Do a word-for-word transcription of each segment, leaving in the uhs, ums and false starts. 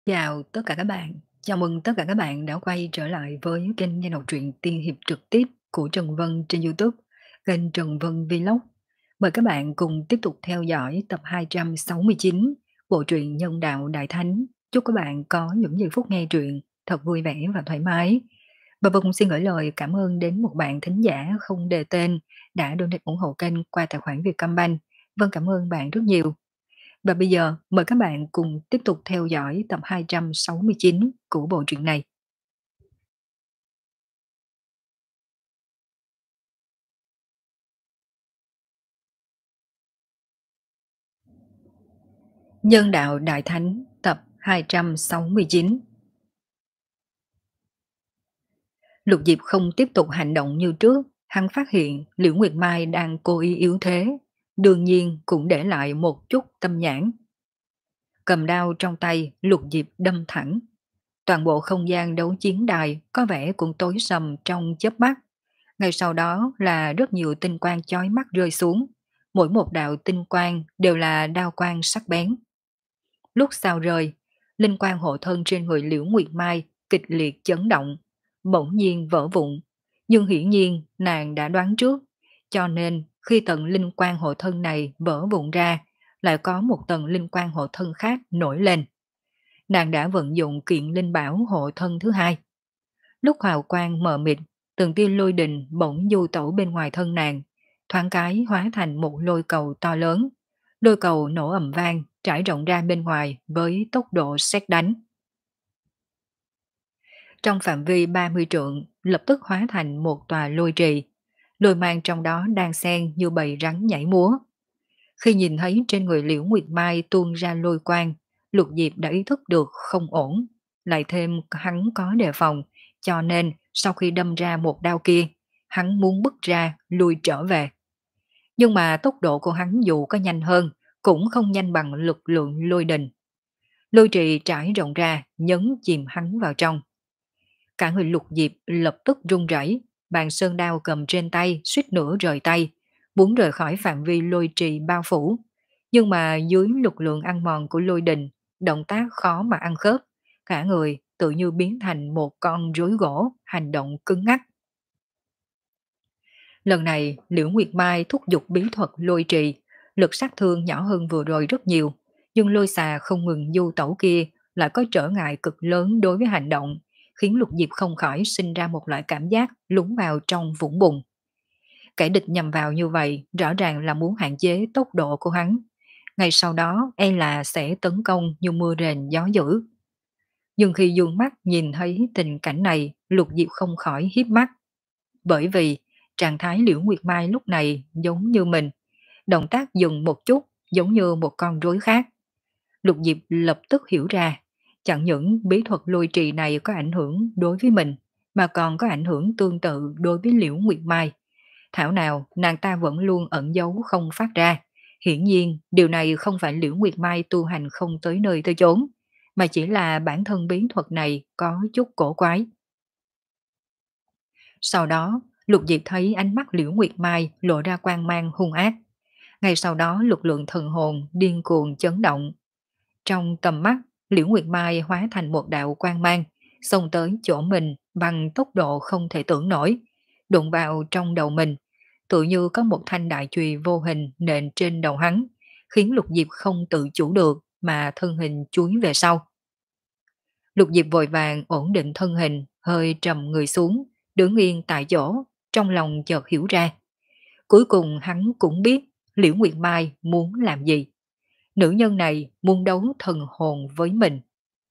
Chào tất cả các bạn. Chào mừng tất cả các bạn đã quay trở lại với kênh nghe đọc truyện tiên hiệp trực tiếp của Trần Vân trên YouTube, kênh Trần Vân Vlog. Mời các bạn cùng tiếp tục theo dõi tập hai trăm sáu mươi chín bộ truyện Nhân đạo Đại Thánh. Chúc các bạn có những giây phút nghe truyện thật vui vẻ và thoải mái. Và Vân cũng xin gửi lời cảm ơn đến một bạn thính giả không đề tên đã donate ủng hộ kênh qua tài khoản Vietcombank. Vân cảm ơn bạn rất nhiều. Và bây giờ mời các bạn cùng tiếp tục theo dõi tập hai trăm sáu mươi chín của bộ truyện này. Nhân đạo Đại Thánh tập hai trăm sáu mươi chín. Lục Diệp không tiếp tục hành động như trước, hắn phát hiện Liễu Nguyệt Mai đang cố ý yếu thế, đương nhiên cũng để lại một chút tâm nhãn. Cầm đao trong tay, Lục Diệp đâm thẳng. Toàn bộ không gian đấu chiến đài có vẻ cũng tối sầm trong chớp mắt. Ngay sau đó là rất nhiều tinh quang chói mắt rơi xuống. Mỗi một đạo tinh quang đều là đao quang sắc bén. Lúc sao rơi, linh quang hộ thân trên người Liễu Nguyệt Mai kịch liệt chấn động, bỗng nhiên vỡ vụn. Nhưng hiển nhiên nàng đã đoán trước, cho nên khi tầng linh quang hộ thân này vỡ vụn ra, lại có một tầng linh quang hộ thân khác nổi lên. Nàng đã vận dụng kiện linh bảo hộ thân thứ hai. Lúc hào quang mờ mịt, từng tia lôi đình bỗng du tẩu bên ngoài thân nàng, thoáng cái hóa thành một lôi cầu to lớn. Lôi cầu nổ ầm vang, trải rộng ra bên ngoài với tốc độ sét đánh. Trong phạm vi ba mươi trượng, lập tức hóa thành một tòa lôi trì. Lôi mang trong đó đang xen như bầy rắn nhảy múa. Khi nhìn thấy trên người Liễu Nguyệt Mai tuôn ra lôi quang, Lục Diệp đã ý thức được không ổn. Lại thêm hắn có đề phòng, cho nên sau khi đâm ra một đao kia, hắn muốn bứt ra, lui trở về. Nhưng mà tốc độ của hắn dù có nhanh hơn, cũng không nhanh bằng lực lượng lôi đình. Lôi trì trải rộng ra, nhấn chìm hắn vào trong. Cả người Lục Diệp lập tức run rẩy, bàn sơn đao cầm trên tay suýt nữa rời tay, muốn rời khỏi phạm vi lôi trì bao phủ. Nhưng mà dưới lực lượng ăn mòn của lôi đình, động tác khó mà ăn khớp, cả người tự như biến thành một con rối gỗ, hành động cứng ngắc. Lần này, Liễu Nguyệt Mai thúc giục bí thuật lôi trì, lực sát thương nhỏ hơn vừa rồi rất nhiều, nhưng lôi xà không ngừng du tẩu kia lại có trở ngại cực lớn đối với hành động, khiến Lục Diệp không khỏi sinh ra một loại cảm giác lún vào trong vũng bùn. Kẻ địch nhằm vào như vậy rõ ràng là muốn hạn chế tốc độ của hắn. Ngay sau đó e là sẽ tấn công như mưa rền gió dữ. Nhưng khi dương mắt nhìn thấy tình cảnh này, Lục Diệp không khỏi hiếp mắt. Bởi vì trạng thái Liễu Nguyệt Mai lúc này giống như mình, động tác dừng một chút giống như một con rối khác. Lục Diệp lập tức hiểu ra, chẳng những bí thuật lôi trì này có ảnh hưởng đối với mình, mà còn có ảnh hưởng tương tự đối với Liễu Nguyệt Mai. Thảo nào nàng ta vẫn luôn ẩn giấu không phát ra. Hiển nhiên điều này không phải Liễu Nguyệt Mai tu hành không tới nơi tới chốn, mà chỉ là bản thân bí thuật này có chút cổ quái. Sau đó, Lục Diệp thấy ánh mắt Liễu Nguyệt Mai lộ ra quang mang hung ác. Ngay sau đó lực lượng thần hồn điên cuồng chấn động. Trong tầm mắt, Liễu Nguyệt Mai hóa thành một đạo quang mang, xông tới chỗ mình bằng tốc độ không thể tưởng nổi, đụng vào trong đầu mình, tự như có một thanh đại chùy vô hình nện trên đầu hắn, khiến Lục Diệp không tự chủ được mà thân hình chúi về sau. Lục Diệp vội vàng ổn định thân hình, hơi trầm người xuống, đứng yên tại chỗ, trong lòng chợt hiểu ra. Cuối cùng hắn cũng biết Liễu Nguyệt Mai muốn làm gì. Nữ nhân này muốn đấu thần hồn với mình.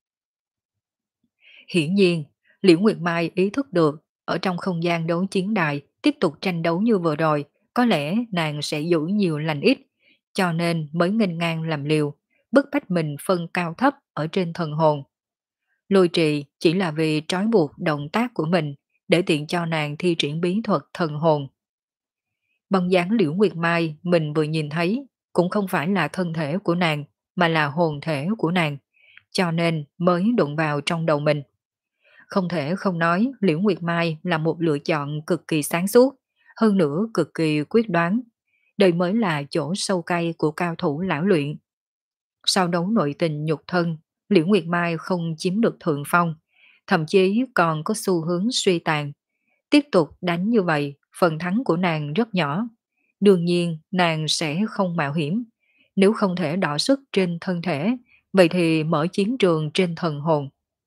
Hiển nhiên, Liễu Nguyệt Mai ý thức được ở trong không gian đấu chiến đài tiếp tục tranh đấu như vừa rồi, có lẽ nàng sẽ giữ nhiều lành ít, cho nên mới nghênh ngang làm liều, bức bách mình phân cao thấp ở trên thần hồn. Lôi trì chỉ là vì trói buộc động tác của mình để tiện cho nàng thi triển bí thuật thần hồn. Bóng dáng Liễu Nguyệt Mai mình vừa nhìn thấy cũng không phải là thân thể của nàng, mà là hồn thể của nàng, cho nên mới đụng vào trong đầu mình. Không thể không nói Liễu Nguyệt Mai là một lựa chọn cực kỳ sáng suốt, hơn nữa cực kỳ quyết đoán. Đây mới là chỗ sâu cay của cao thủ lão luyện. Sau đấu nội tình nhục thân, Liễu Nguyệt Mai không chiếm được thượng phong, thậm chí còn có xu hướng suy tàn. Tiếp tục đánh như vậy, phần thắng của nàng rất nhỏ. Đương nhiên, nàng sẽ không mạo hiểm. Nếu không thể đọ sức trên thân thể, vậy thì mở chiến trường trên thần hồn.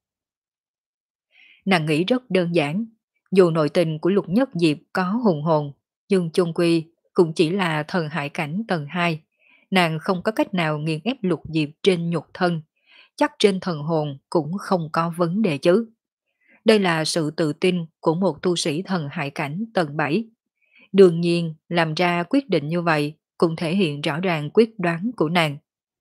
Nàng nghĩ rất đơn giản. Dù nội tình của Lục Nhất Diệp có hùng hồn, nhưng chung quy cũng chỉ là thần hải cảnh tầng hai. Nàng không có cách nào nghiền ép Lục Diệp trên nhục thân. Chắc trên thần hồn cũng không có vấn đề chứ. Đây là sự tự tin của một tu sĩ thần hải cảnh tầng bảy. Đương nhiên, làm ra quyết định như vậy cũng thể hiện rõ ràng quyết đoán của nàng.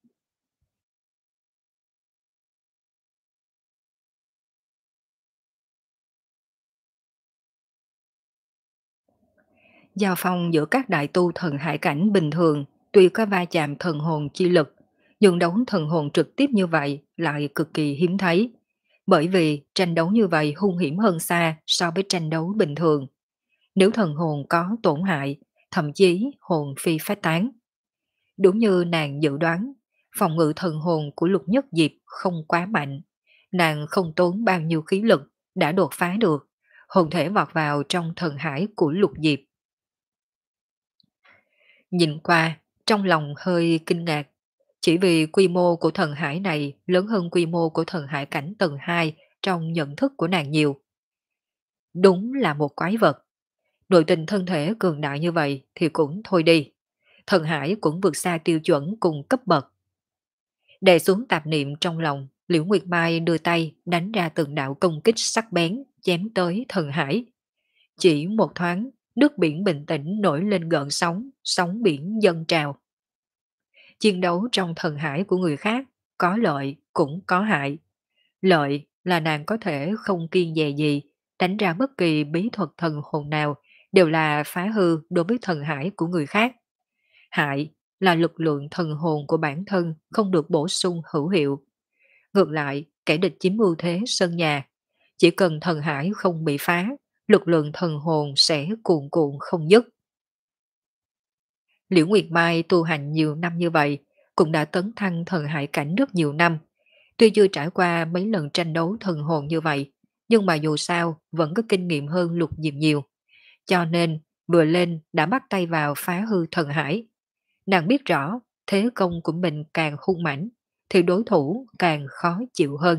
Giao phong giữa các đại tu thần hải cảnh bình thường tuy có va chạm thần hồn chi lực, nhưng đấu thần hồn trực tiếp như vậy lại cực kỳ hiếm thấy. Bởi vì tranh đấu như vậy hung hiểm hơn xa so với tranh đấu bình thường. Nếu thần hồn có tổn hại, thậm chí hồn phi phách tán. Đúng như nàng dự đoán, phòng ngự thần hồn của Lục Nhất Diệp không quá mạnh. Nàng không tốn bao nhiêu khí lực đã đột phá được, hồn thể vọt vào trong thần hải của Lục Diệp. Nhìn qua, trong lòng hơi kinh ngạc, chỉ vì quy mô của thần hải này lớn hơn quy mô của thần hải cảnh tầng hai trong nhận thức của nàng nhiều. Đúng là một quái vật. Nội tình thân thể cường đại như vậy thì cũng thôi đi. Thần hải cũng vượt xa tiêu chuẩn cùng cấp bậc. Đè xuống tạp niệm trong lòng, Liễu Nguyệt Mai đưa tay đánh ra từng đạo công kích sắc bén, chém tới thần hải. Chỉ một thoáng, nước biển bình tĩnh nổi lên gợn sóng, sóng biển dâng trào. Chiến đấu trong thần hải của người khác, có lợi cũng có hại. Lợi là nàng có thể không kiên dè gì, đánh ra bất kỳ bí thuật thần hồn nào, đều là phá hư đối với thần hải của người khác. Hại là lực lượng thần hồn của bản thân không được bổ sung hữu hiệu. Ngược lại, kẻ địch chiếm ưu thế sân nhà. Chỉ cần thần hải không bị phá, lực lượng thần hồn sẽ cuồn cuộn không dứt. Liễu Nguyệt Mai tu hành nhiều năm như vậy, cũng đã tấn thăng thần hải cảnh rất nhiều năm. Tuy chưa trải qua mấy lần tranh đấu thần hồn như vậy, nhưng mà dù sao vẫn có kinh nghiệm hơn Lục Diệp nhiều. Cho nên, vừa lên đã bắt tay vào phá hư thần hải. Nàng biết rõ, thế công của mình càng hung mãnh, thì đối thủ càng khó chịu hơn.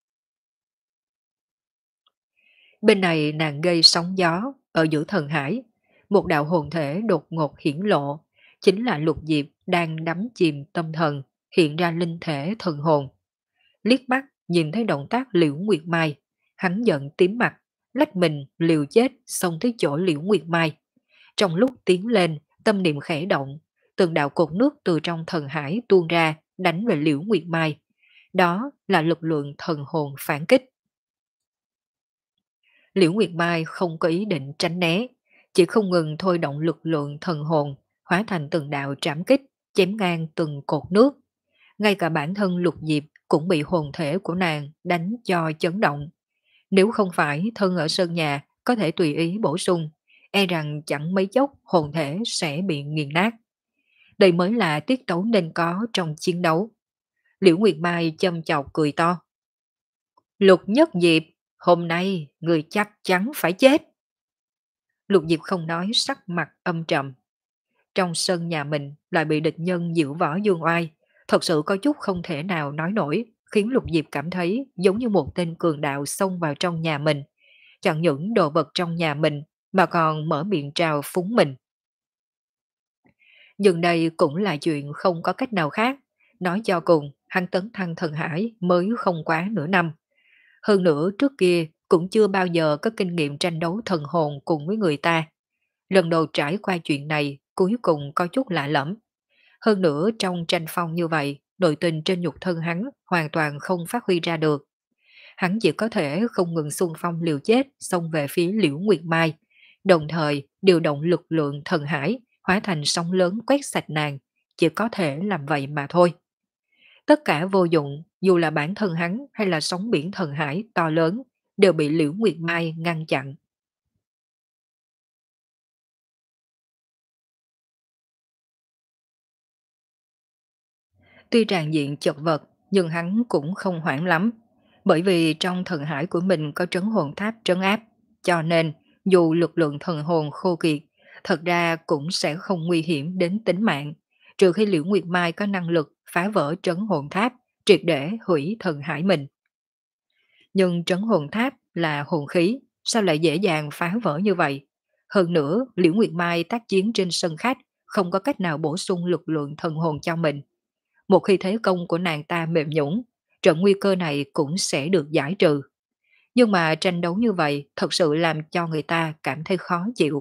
Bên này nàng gây sóng gió ở giữa thần hải, một đạo hồn thể đột ngột hiển lộ, chính là Lục Diệp đang đắm chìm tâm thần, hiện ra linh thể thần hồn. Liếc mắt nhìn thấy động tác Liễu Nguyệt Mai, hắn giận tím mặt, lách mình liều chết xông tới chỗ Liễu Nguyệt Mai. Trong lúc tiến lên, tâm niệm khẽ động, từng đạo cột nước từ trong thần hải tuôn ra đánh về Liễu Nguyệt Mai. Đó là lực lượng thần hồn phản kích. Liễu Nguyệt Mai không có ý định tránh né, chỉ không ngừng thôi động lực lượng thần hồn, hóa thành từng đạo trảm kích, chém ngang từng cột nước. Ngay cả bản thân Lục Diệp cũng bị hồn thể của nàng đánh cho chấn động. Nếu không phải thân ở sơn nhà có thể tùy ý bổ sung, e rằng chẳng mấy chốc hồn thể sẽ bị nghiền nát. Đây mới là tiết tấu nên có trong chiến đấu. Liễu Nguyệt Mai châm chọc cười to. Lục Nhất Diệp, hôm nay người chắc chắn phải chết. Lục Diệp không nói, sắc mặt âm trầm. Trong sân nhà mình lại bị địch nhân diễu võ dương oai, thật sự có chút không thể nào nói nổi, khiến Lục Diệp cảm thấy giống như một tên cường đạo xông vào trong nhà mình. Chẳng những đồ vật trong nhà mình mà còn mở miệng trào phúng mình. Nhưng đây cũng là chuyện không có cách nào khác. Nói cho cùng, hắn tấn thăng thần hải mới không quá nửa năm. Hơn nữa trước kia cũng chưa bao giờ có kinh nghiệm tranh đấu thần hồn cùng với người ta. Lần đầu trải qua chuyện này cuối cùng có chút lạ lẫm. Hơn nữa trong tranh phong như vậy, nội tình trên nhục thân hắn hoàn toàn không phát huy ra được. Hắn chỉ có thể không ngừng xung phong liều chết xông về phía Liễu Nguyệt Mai, đồng thời điều động lực lượng thần hải hóa thành sóng lớn quét sạch nàng, chỉ có thể làm vậy mà thôi. Tất cả vô dụng, dù là bản thân hắn hay là sóng biển thần hải to lớn, đều bị Liễu Nguyệt Mai ngăn chặn. Tuy tràn diện chật vật, Nhưng hắn cũng không hoảng lắm, bởi vì trong thần hải của mình có trấn hồn tháp trấn áp, cho nên dù lực lượng thần hồn khô kiệt, thật ra cũng sẽ không nguy hiểm đến tính mạng, trừ khi Liễu Nguyệt Mai có năng lực phá vỡ trấn hồn tháp, triệt để hủy thần hải mình. Nhưng trấn hồn tháp là hồn khí, sao lại dễ dàng phá vỡ như vậy? Hơn nữa, Liễu Nguyệt Mai tác chiến trên sân khách, không có cách nào bổ sung lực lượng thần hồn cho mình. Một khi thế công của nàng ta mềm nhũn, trận nguy cơ này cũng sẽ được giải trừ. Nhưng mà tranh đấu như vậy thật sự làm cho người ta cảm thấy khó chịu.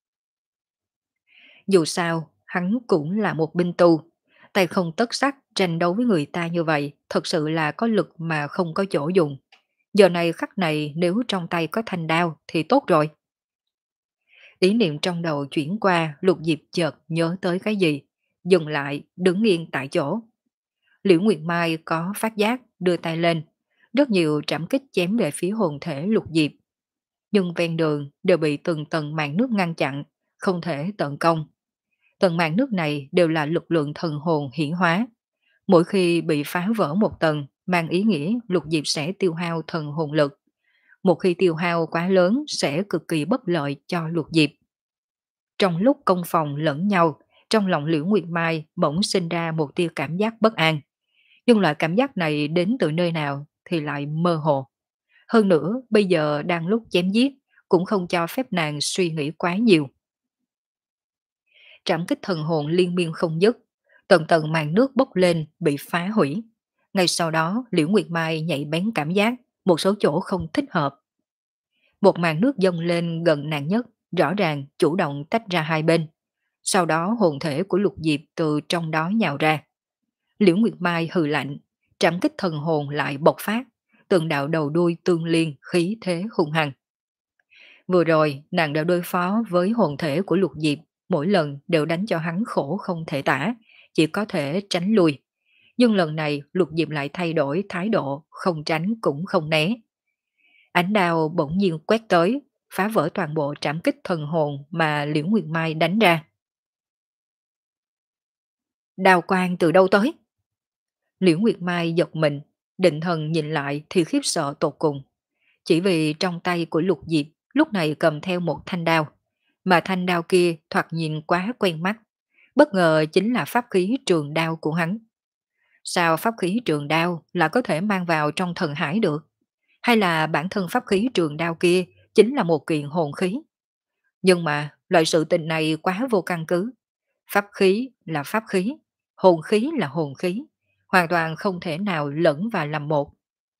Dù sao, hắn cũng là một binh tu. Tay không tất sắt tranh đấu với người ta như vậy thật sự là có lực mà không có chỗ dùng. Giờ này khắc này nếu trong tay có thanh đao thì tốt rồi. Ý niệm trong đầu chuyển qua, Lục Diệp chợt nhớ tới cái gì. Dừng lại, đứng yên tại chỗ. Liễu Nguyệt Mai có phát giác, đưa tay lên. Rất nhiều trảm kích chém về phía hồn thể Lục Diệp. Nhưng ven đường đều bị từng tầng màn nước ngăn chặn, không thể tận công. Tầng màn nước này đều là lực lượng thần hồn hiển hóa. Mỗi khi bị phá vỡ một tầng, mang ý nghĩa Lục Diệp sẽ tiêu hao thần hồn lực. Một khi tiêu hao quá lớn sẽ cực kỳ bất lợi cho Lục Diệp. Trong lúc công phòng lẫn nhau, trong lòng Liễu Nguyệt Mai bỗng sinh ra một tia cảm giác bất an. Nhưng loại cảm giác này đến từ nơi nào thì lại mơ hồ. Hơn nữa, bây giờ đang lúc chém giết, cũng không cho phép nàng suy nghĩ quá nhiều. Trảm kích thần hồn liên miên không dứt, tầng tầng màn nước bốc lên bị phá hủy. Ngay sau đó, Liễu Nguyệt Mai nhạy bén cảm giác một số chỗ không thích hợp. Một màn nước dâng lên gần nàng nhất, rõ ràng chủ động tách ra hai bên. Sau đó hồn thể của Lục Diệp từ trong đó nhào ra. Liễu Nguyệt Mai hừ lạnh, trảm kích thần hồn lại bộc phát, từng đạo đầu đuôi tương liên khí thế hung hăng. Vừa rồi, nàng đã đối phó với hồn thể của Lục Diệp, mỗi lần đều đánh cho hắn khổ không thể tả, chỉ có thể tránh lui. Nhưng lần này Lục Diệp lại thay đổi thái độ, không tránh cũng không né. Ánh đao bỗng nhiên quét tới, phá vỡ toàn bộ trảm kích thần hồn mà Liễu Nguyệt Mai đánh ra. Đao quang từ đâu tới? Liễu Nguyệt Mai giật mình, định thần nhìn lại thì khiếp sợ tột cùng. Chỉ vì trong tay của Lục Diệp lúc này cầm theo một thanh đao, mà thanh đao kia thoạt nhìn quá quen mắt. Bất ngờ chính là pháp khí trường đao của hắn. Sao pháp khí trường đao là có thể mang vào trong thần hải được? Hay là bản thân pháp khí trường đao kia chính là một kiện hồn khí? Nhưng mà loại sự tình này quá vô căn cứ. Pháp khí là pháp khí, hồn khí là hồn khí, hoàn toàn không thể nào lẫn và làm một.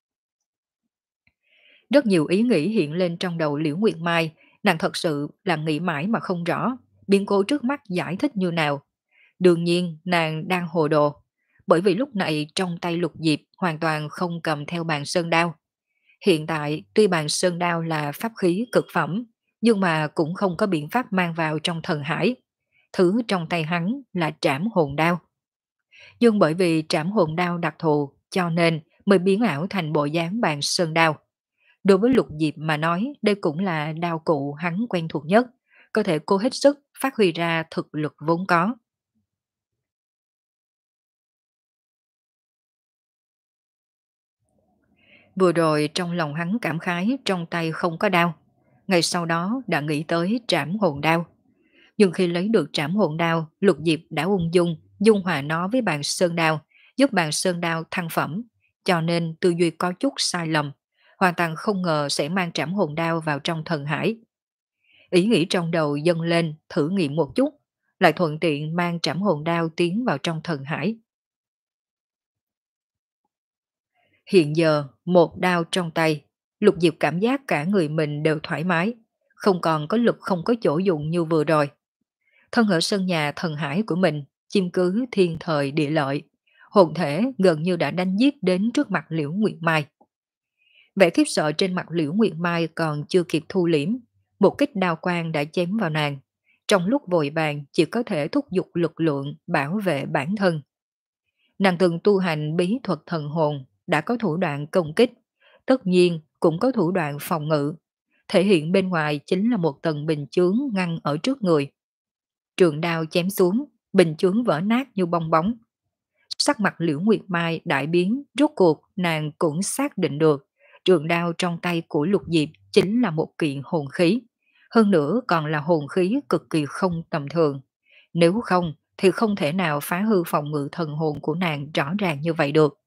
Rất nhiều ý nghĩ hiện lên trong đầu Liễu Nguyệt Mai, nàng thật sự là nghĩ mãi mà không rõ, biến cố trước mắt giải thích như nào. Đương nhiên nàng đang hồ đồ, bởi vì lúc này trong tay Lục Diệp hoàn toàn không cầm theo bàn sơn đao. Hiện tại tuy bàn sơn đao là pháp khí cực phẩm, nhưng mà cũng không có biện pháp mang vào trong thần hải. Thứ trong tay hắn là trảm hồn đao. Nhưng bởi vì trảm hồn đao đặc thù, cho nên mới biến ảo thành bộ dáng bàn sơn đao. Đối với Lục Diệp mà nói, đây cũng là đao cụ hắn quen thuộc nhất, có thể cố hết sức phát huy ra thực lực vốn có. Vừa rồi trong lòng hắn cảm khái trong tay không có đao, ngày sau đó đã nghĩ tới trảm hồn đao. Nhưng khi lấy được trảm hồn đao, Lục Diệp đã ung dung, dung hòa nó với bàn sơn đao, giúp bàn sơn đao thăng phẩm, cho nên tư duy có chút sai lầm, hoàn toàn không ngờ sẽ mang trảm hồn đao vào trong thần hải. Ý nghĩ trong đầu dâng lên thử nghiệm một chút, lại thuận tiện mang trảm hồn đao tiến vào trong thần hải. Hiện giờ, một đao trong tay, Lục Diệp cảm giác cả người mình đều thoải mái, không còn có lực không có chỗ dụng như vừa rồi. Thân ở sân nhà thần hải của mình, chiêm cứ thiên thời địa lợi, hồn thể gần như đã đánh giết đến trước mặt Liễu Nguyệt Mai. Vẻ khiếp sợ trên mặt Liễu Nguyệt Mai còn chưa kịp thu liễm, một kích đao quang đã chém vào nàng. Trong lúc vội vàng chỉ có thể thúc giục lực lượng bảo vệ bản thân. Nàng từng tu hành bí thuật thần hồn, đã có thủ đoạn công kích, tất nhiên cũng có thủ đoạn phòng ngự. Thể hiện bên ngoài chính là một tầng bình chướng ngăn ở trước người. Trường đao chém xuống, bình chướng vỡ nát như bong bóng. Sắc mặt Liễu Nguyệt Mai đại biến, rốt cuộc nàng cũng xác định được trường đao trong tay của Lục Diệp chính là một kiện hồn khí, hơn nữa còn là hồn khí cực kỳ không tầm thường. Nếu không thì không thể nào phá hư phòng ngự thần hồn của nàng rõ ràng như vậy được.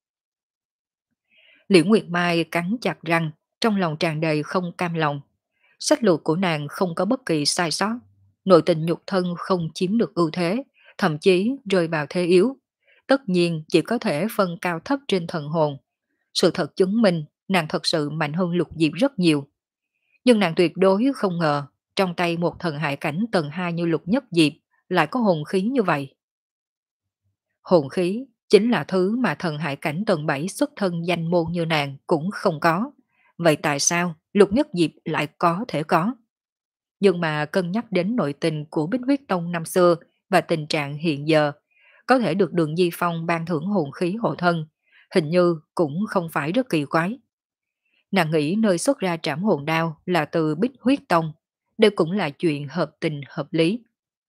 Liễu Nguyệt Mai cắn chặt răng, trong lòng tràn đầy không cam lòng. Sách lược của nàng không có bất kỳ sai sót, nội tình nhục thân không chiếm được ưu thế, thậm chí rơi vào thế yếu. Tất nhiên chỉ có thể phân cao thấp trên thần hồn. Sự thật chứng minh nàng thật sự mạnh hơn Lục Diệp rất nhiều. Nhưng nàng tuyệt đối không ngờ, trong tay một thần hải cảnh tầng hai như Lục Nhất Diệp lại có hồn khí như vậy. Hồn khí chính là thứ mà thần hải cảnh tầng bảy xuất thân danh môn như nàng cũng không có. Vậy tại sao Lục Nhất Diệp lại có thể có? Nhưng mà cân nhắc đến nội tình của Bích Huyết Tông năm xưa và tình trạng hiện giờ, có thể được Đường Di Phong ban thưởng hồn khí hộ thân, hình như cũng không phải rất kỳ quái. Nàng nghĩ nơi xuất ra trảm hồn đao là từ Bích Huyết Tông, đây cũng là chuyện hợp tình hợp lý.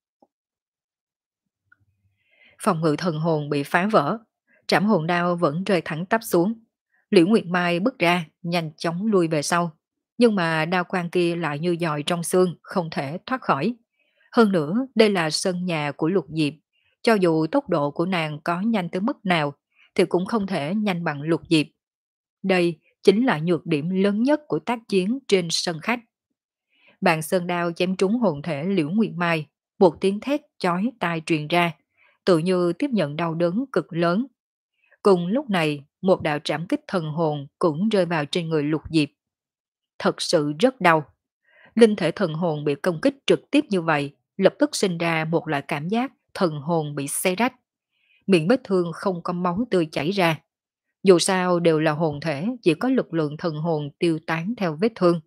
Phòng ngự thần hồn bị phá vỡ, trảm hồn đao vẫn rơi thẳng tắp xuống. Liễu Nguyệt Mai bước ra, nhanh chóng lui về sau. Nhưng mà đao quang kia lại như dòi trong xương, không thể thoát khỏi. Hơn nữa, đây là sân nhà của Lục Diệp. Cho dù tốc độ của nàng có nhanh tới mức nào, thì cũng không thể nhanh bằng Lục Diệp. Đây chính là nhược điểm lớn nhất của tác chiến trên sân khách. Bàn sơn đao chém trúng hồn thể Liễu Nguyệt Mai, một tiếng thét chói tai truyền ra, tự như tiếp nhận đau đớn cực lớn. Cùng lúc này, một đạo trảm kích thần hồn cũng rơi vào trên người Lục Diệp. Thật sự rất đau. Linh thể thần hồn bị công kích trực tiếp như vậy, lập tức sinh ra một loại cảm giác thần hồn bị xé rách. Miệng vết thương không có máu tươi chảy ra. Dù sao đều là hồn thể, chỉ có lực lượng thần hồn tiêu tán theo vết thương.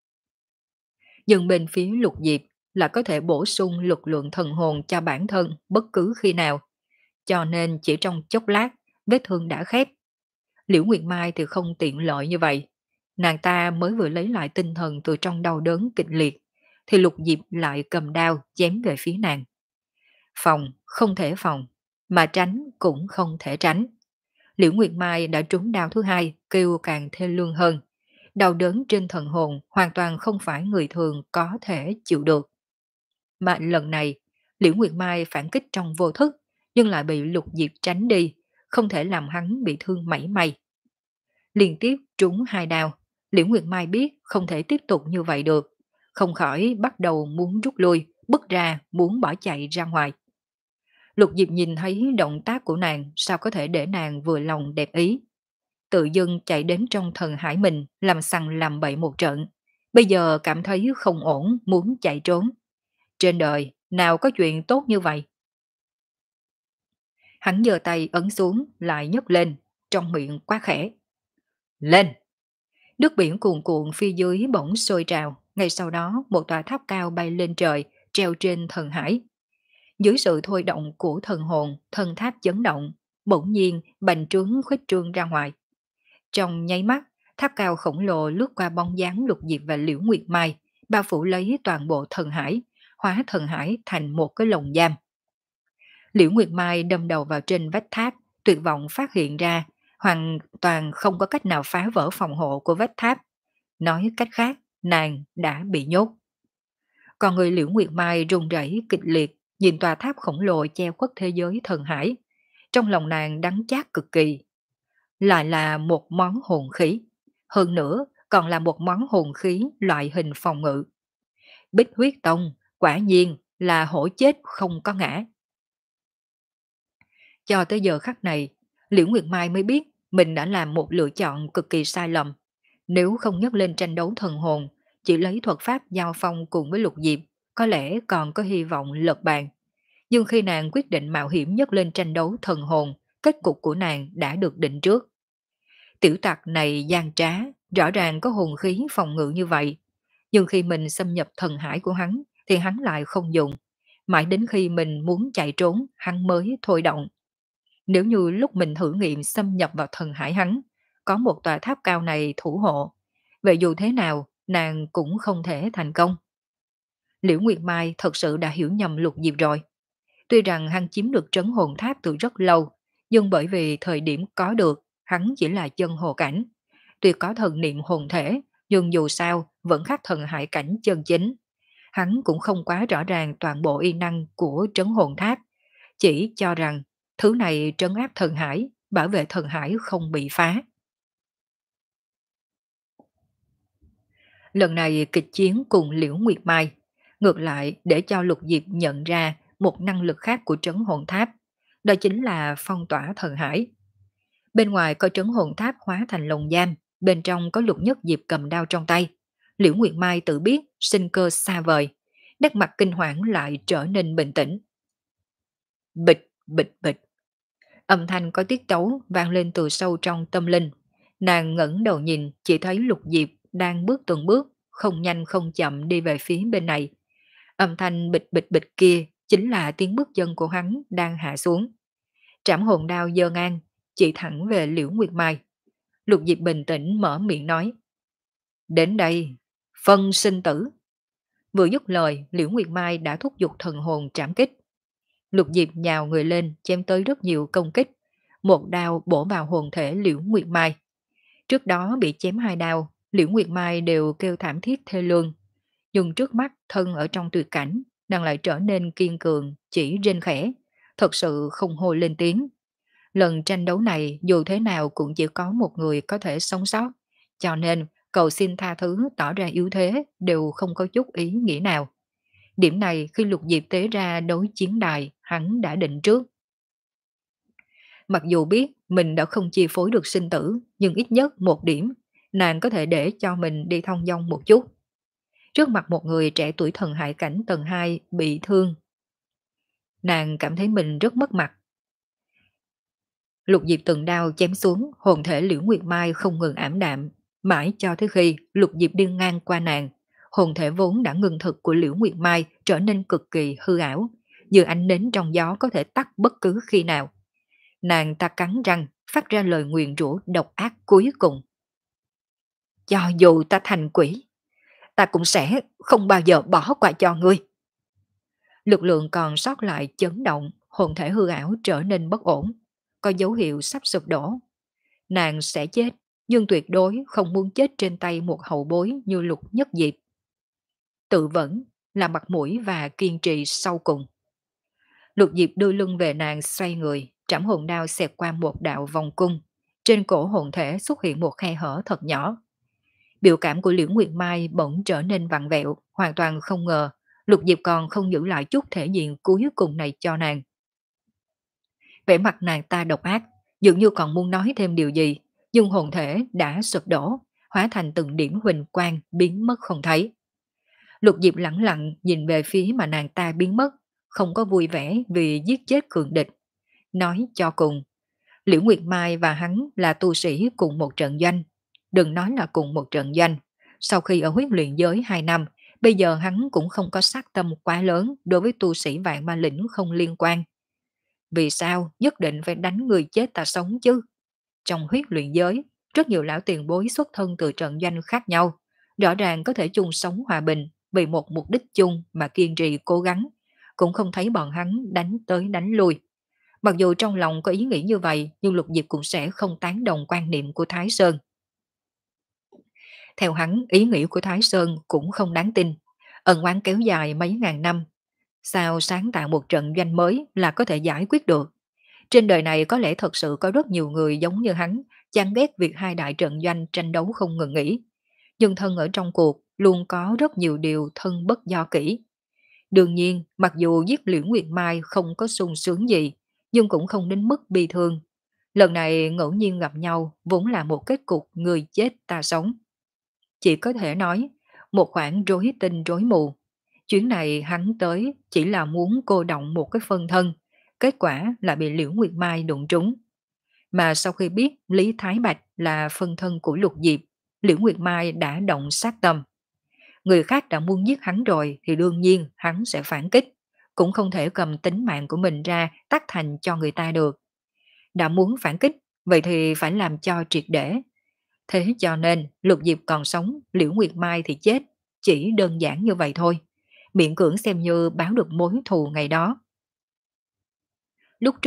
Nhưng bên phía Lục Diệp là có thể bổ sung lực lượng thần hồn cho bản thân bất cứ khi nào. Cho nên chỉ trong chốc lát, vết thương đã khép. Liễu Nguyệt Mai thì không tiện lợi như vậy. Nàng ta mới vừa lấy lại tinh thần từ trong đau đớn kịch liệt, thì Lục Diệp lại cầm đao chém về phía nàng. Phòng không thể phòng, mà tránh cũng không thể tránh. Liễu Nguyệt Mai đã trúng đao thứ hai, kêu càng thê lương hơn. Đau đớn trên thần hồn hoàn toàn không phải người thường có thể chịu được. Mà lần này, Liễu Nguyệt Mai phản kích trong vô thức, nhưng lại bị Lục Diệp tránh đi, không thể làm hắn bị thương mảy may. Liên tiếp trúng hai đao, Liễu Nguyệt Mai biết không thể tiếp tục như vậy được, không khỏi bắt đầu muốn rút lui, bước ra muốn bỏ chạy ra ngoài. Lục Diệp nhìn thấy động tác của nàng, sao có thể để nàng vừa lòng đẹp ý. Tự dưng chạy đến trong thần hải mình, làm sằng làm bậy một trận. Bây giờ cảm thấy không ổn, muốn chạy trốn. Trên đời, nào có chuyện tốt như vậy? Hắn giơ tay ấn xuống, lại nhấc lên, trong miệng quá khẽ. Lên! Nước biển cuồn cuộn phía dưới bỗng sôi trào, ngay sau đó một tòa tháp cao bay lên trời, treo trên thần hải. Dưới sự thôi động của thần hồn, thần tháp chấn động, bỗng nhiên bành trướng khuếch trương ra ngoài. Trong nháy mắt, tháp cao khổng lồ lướt qua bóng dáng Lục Diệp và Liễu Nguyệt Mai, bao phủ lấy toàn bộ thần hải, hóa thần hải thành một cái lồng giam. Liễu Nguyệt Mai đâm đầu vào trên vách tháp, tuyệt vọng phát hiện ra, hoàn toàn không có cách nào phá vỡ phòng hộ của vách tháp. Nói cách khác, nàng đã bị nhốt. Còn người Liễu Nguyệt Mai run rẩy kịch liệt, nhìn tòa tháp khổng lồ che khuất thế giới thần hải. Trong lòng nàng đắng chát cực kỳ. Lại là một món hồn khí. Hơn nữa, còn là một món hồn khí loại hình phòng ngự. Bích huyết tông, quả nhiên là hổ chết không có ngã. Cho tới giờ khắc này, Liễu Nguyệt Mai mới biết mình đã làm một lựa chọn cực kỳ sai lầm. Nếu không nhấc lên tranh đấu thần hồn, chỉ lấy thuật pháp giao phong cùng với Lục Diệp, có lẽ còn có hy vọng lật bàn. Nhưng khi nàng quyết định mạo hiểm nhấc lên tranh đấu thần hồn, kết cục của nàng đã được định trước. Tiểu tặc này gian trá, rõ ràng có hồn khí phòng ngự như vậy. Nhưng khi mình xâm nhập thần hải của hắn, thì hắn lại không dùng. Mãi đến khi mình muốn chạy trốn, hắn mới thôi động. Nếu như lúc mình thử nghiệm xâm nhập vào thần hải hắn, có một tòa tháp cao này thủ hộ, vậy dù thế nào, nàng cũng không thể thành công. Liễu Nguyệt Mai thật sự đã hiểu nhầm Lục Diệp rồi. Tuy rằng hắn chiếm được trấn hồn tháp từ rất lâu, Nhưng bởi vì thời điểm có được, hắn chỉ là chân hồ cảnh. Tuy có thần niệm hồn thể, nhưng dù sao vẫn khác thần hải cảnh chân chính. Hắn cũng không quá rõ ràng toàn bộ y năng của trấn hồn tháp, chỉ cho rằng thứ này trấn áp thần hải, bảo vệ thần hải không bị phá. Lần này kịch chiến cùng Liễu Nguyệt Mai, ngược lại để cho Lục Diệp nhận ra một năng lực khác của trấn hồn tháp, đó chính là phong tỏa thần hải. Bên ngoài có trấn hồn tháp hóa thành lồng giam, bên trong có Lục Nhất Diệp cầm đao trong tay. Liễu Nguyệt Mai tự biết sinh cơ xa vời, nét mặt kinh hoàng lại trở nên bình tĩnh. Bịch, bịch, bịch. Âm thanh có tiết tấu vang lên từ sâu trong tâm linh. Nàng ngẩng đầu nhìn, chỉ thấy Lục Diệp đang bước từng bước, không nhanh không chậm đi về phía bên này. Âm thanh bịch bịch bịch kia chính là tiếng bước chân của hắn đang hạ xuống. Trảm hồn đao giơ ngang, chỉ thẳng về Liễu Nguyệt Mai. Lục Diệp bình tĩnh mở miệng nói. Đến đây, phân sinh tử. Vừa dứt lời, Liễu Nguyệt Mai đã thúc giục thần hồn trảm kích. Lục Diệp nhào người lên, chém tới rất nhiều công kích. Một đao bổ vào hồn thể Liễu Nguyệt Mai. Trước đó bị chém hai đao, Liễu Nguyệt Mai đều kêu thảm thiết thê lương. Nhưng trước mắt thân ở trong tuyệt cảnh, nàng lại trở nên kiên cường, chỉ rên khẽ, thật sự không hôi lên tiếng. Lần tranh đấu này dù thế nào cũng chỉ có một người có thể sống sót, cho nên cầu xin tha thứ tỏ ra yếu thế đều không có chút ý nghĩa nào. Điểm này khi Lục Diệp tế ra đối chiến đài, hắn đã định trước. Mặc dù biết mình đã không chi phối được sinh tử, nhưng ít nhất một điểm, nàng có thể để cho mình đi thong dong một chút. Trước mặt một người trẻ tuổi thần hải cảnh tầng hai bị thương, nàng cảm thấy mình rất mất mặt. Lục Diệp từng đao chém xuống, hồn thể Liễu Nguyệt Mai không ngừng ảm đạm, mãi cho tới khi Lục Diệp đi ngang qua nàng, hồn thể vốn đã ngừng thực của Liễu Nguyệt Mai trở nên cực kỳ hư ảo, như ánh nến trong gió có thể tắt bất cứ khi nào. Nàng ta cắn răng, phát ra lời nguyền rủa độc ác cuối cùng. Cho dù ta thành quỷ, ta cũng sẽ không bao giờ bỏ qua cho ngươi. Lực lượng còn sót lại chấn động, hồn thể hư ảo trở nên bất ổn, có dấu hiệu sắp sụp đổ. Nàng sẽ chết, nhưng tuyệt đối không muốn chết trên tay một hậu bối như Lục Nhất Diệp. Tự vẫn là mặt mũi và kiên trì sau cùng. Lục Diệp đưa lưng về nàng xoay người, trảm hồn đao xẹt qua một đạo vòng cung. Trên cổ hồn thể xuất hiện một khe hở thật nhỏ. Biểu cảm của Liễu Nguyệt Mai bỗng trở nên vặn vẹo, hoàn toàn không ngờ Lục Diệp còn không giữ lại chút thể diện cuối cùng này cho nàng. Vẻ mặt nàng ta độc ác, dường như còn muốn nói thêm điều gì, nhưng hồn thể đã sụp đổ, hóa thành từng điểm huỳnh quang biến mất không thấy. Lục Diệp lẳng lặng nhìn về phía mà nàng ta biến mất, không có vui vẻ vì giết chết cường địch. Nói cho cùng, Liễu Nguyệt Mai và hắn là tu sĩ cùng một trận doanh. Đừng nói là cùng một trận doanh. Sau khi ở huyết luyện giới hai năm, bây giờ hắn cũng không có sát tâm quá lớn đối với tu sĩ vạn ma lĩnh không liên quan. Vì sao nhất định phải đánh người chết ta sống chứ? Trong huyết luyện giới, rất nhiều lão tiền bối xuất thân từ trận doanh khác nhau. Rõ ràng có thể chung sống hòa bình vì một mục đích chung mà kiên trì cố gắng. Cũng không thấy bọn hắn đánh tới đánh lui. Mặc dù trong lòng có ý nghĩ như vậy, nhưng Lục Diệp cũng sẽ không tán đồng quan niệm của Thái Sơn. Theo hắn, ý nghĩ của Thái Sơn cũng không đáng tin. Ẩn oán kéo dài mấy ngàn năm. Sao sáng tạo một trận doanh mới là có thể giải quyết được? Trên đời này có lẽ thật sự có rất nhiều người giống như hắn, chán ghét việc hai đại trận doanh tranh đấu không ngừng nghỉ. Nhưng thân ở trong cuộc, luôn có rất nhiều điều thân bất do kỹ. Đương nhiên, mặc dù giết Liễu Nguyệt Mai không có sung sướng gì, nhưng cũng không đến mức bi thương. Lần này ngẫu nhiên gặp nhau vốn là một kết cục người chết ta sống. Chỉ có thể nói, một khoảng rối tinh rối mù. Chuyến này hắn tới chỉ là muốn cô động một cái phân thân, kết quả là bị Liễu Nguyệt Mai đụng trúng. Mà sau khi biết Lý Thái Bạch là phân thân của Lục Diệp, Liễu Nguyệt Mai đã động sát tâm. Người khác đã muốn giết hắn rồi thì đương nhiên hắn sẽ phản kích, cũng không thể cầm tính mạng của mình ra tác thành cho người ta được. Đã muốn phản kích, vậy thì phải làm cho triệt để. Thế cho nên Lục Diệp còn sống, Liễu Nguyệt Mai thì chết, chỉ đơn giản như vậy thôi. Miễn cưỡng xem như báo được mối thù ngày đó. Lúc trước,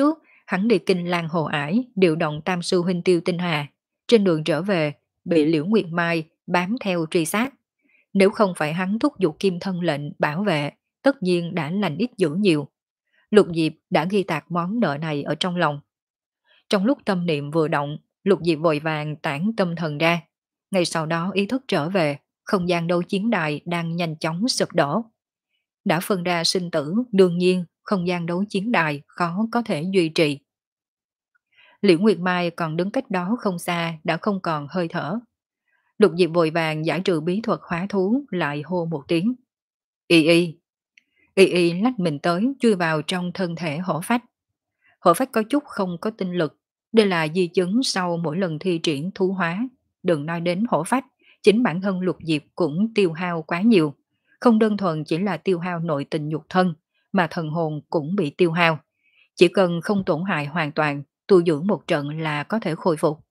Hắn đi kinh Lan Hồ Ải, điều động tam sư huynh Tiêu Tinh Hà. Trên đường trở về, bị Liễu Nguyệt Mai bám theo truy sát. Nếu không phải hắn thúc giục kim thân lệnh bảo vệ, tất nhiên đã lành ít dữ nhiều. Lục Diệp đã ghi tạc món nợ này ở trong lòng. Trong lúc tâm niệm vừa động, Lục Diệp vội vàng tản tâm thần ra. Ngay sau đó ý thức trở về, không gian đấu chiến đài đang nhanh chóng sụp đổ. Đã phân ra sinh tử, đương nhiên không gian đấu chiến đài khó có thể duy trì. Liễu Nguyệt Mai còn đứng cách đó không xa đã không còn hơi thở. Lục Diệp vội vàng giải trừ bí thuật hóa thú lại hô một tiếng. Y y. Y y lách mình tới chui vào trong thân thể hổ phách. Hổ phách có chút không có tinh lực. Đây là di chứng sau mỗi lần thi triển thú hóa. Đừng nói đến hổ phách, chính bản thân Lục Diệp cũng tiêu hao quá nhiều. Không đơn thuần chỉ là tiêu hao nội tình nhục thân, mà thần hồn cũng bị tiêu hao. Chỉ cần không tổn hại hoàn toàn, tu dưỡng một trận là có thể khôi phục.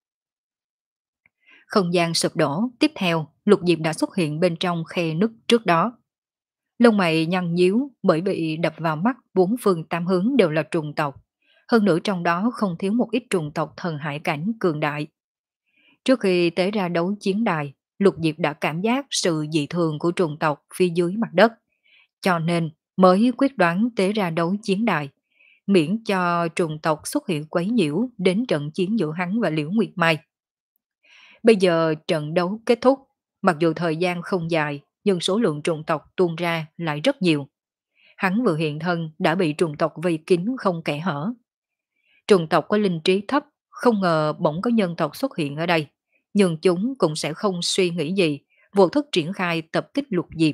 Không gian sụp đổ, tiếp theo, Lục Diệp đã xuất hiện bên trong khe nứt trước đó. Lông mày nhăn nhíu bởi bị đập vào mắt bốn phương tám hướng đều là trùng tộc. Hơn nữa trong đó không thiếu một ít trùng tộc thần hải cảnh cường đại. Trước khi tế ra đấu chiến đài, Lục Diệp đã cảm giác sự dị thường của trùng tộc phía dưới mặt đất. Cho nên mới quyết đoán tế ra đấu chiến đài, miễn cho trùng tộc xuất hiện quấy nhiễu đến trận chiến giữa hắn và Liễu Nguyệt Mai. Bây giờ trận đấu kết thúc, mặc dù thời gian không dài, nhưng số lượng trùng tộc tuôn ra lại rất nhiều. Hắn vừa hiện thân đã bị trùng tộc vây kín không kẽ hở. Trùng tộc có linh trí thấp, không ngờ bỗng có nhân tộc xuất hiện ở đây, nhưng chúng cũng sẽ không suy nghĩ gì, vô thức triển khai tập kích Lục Diệp.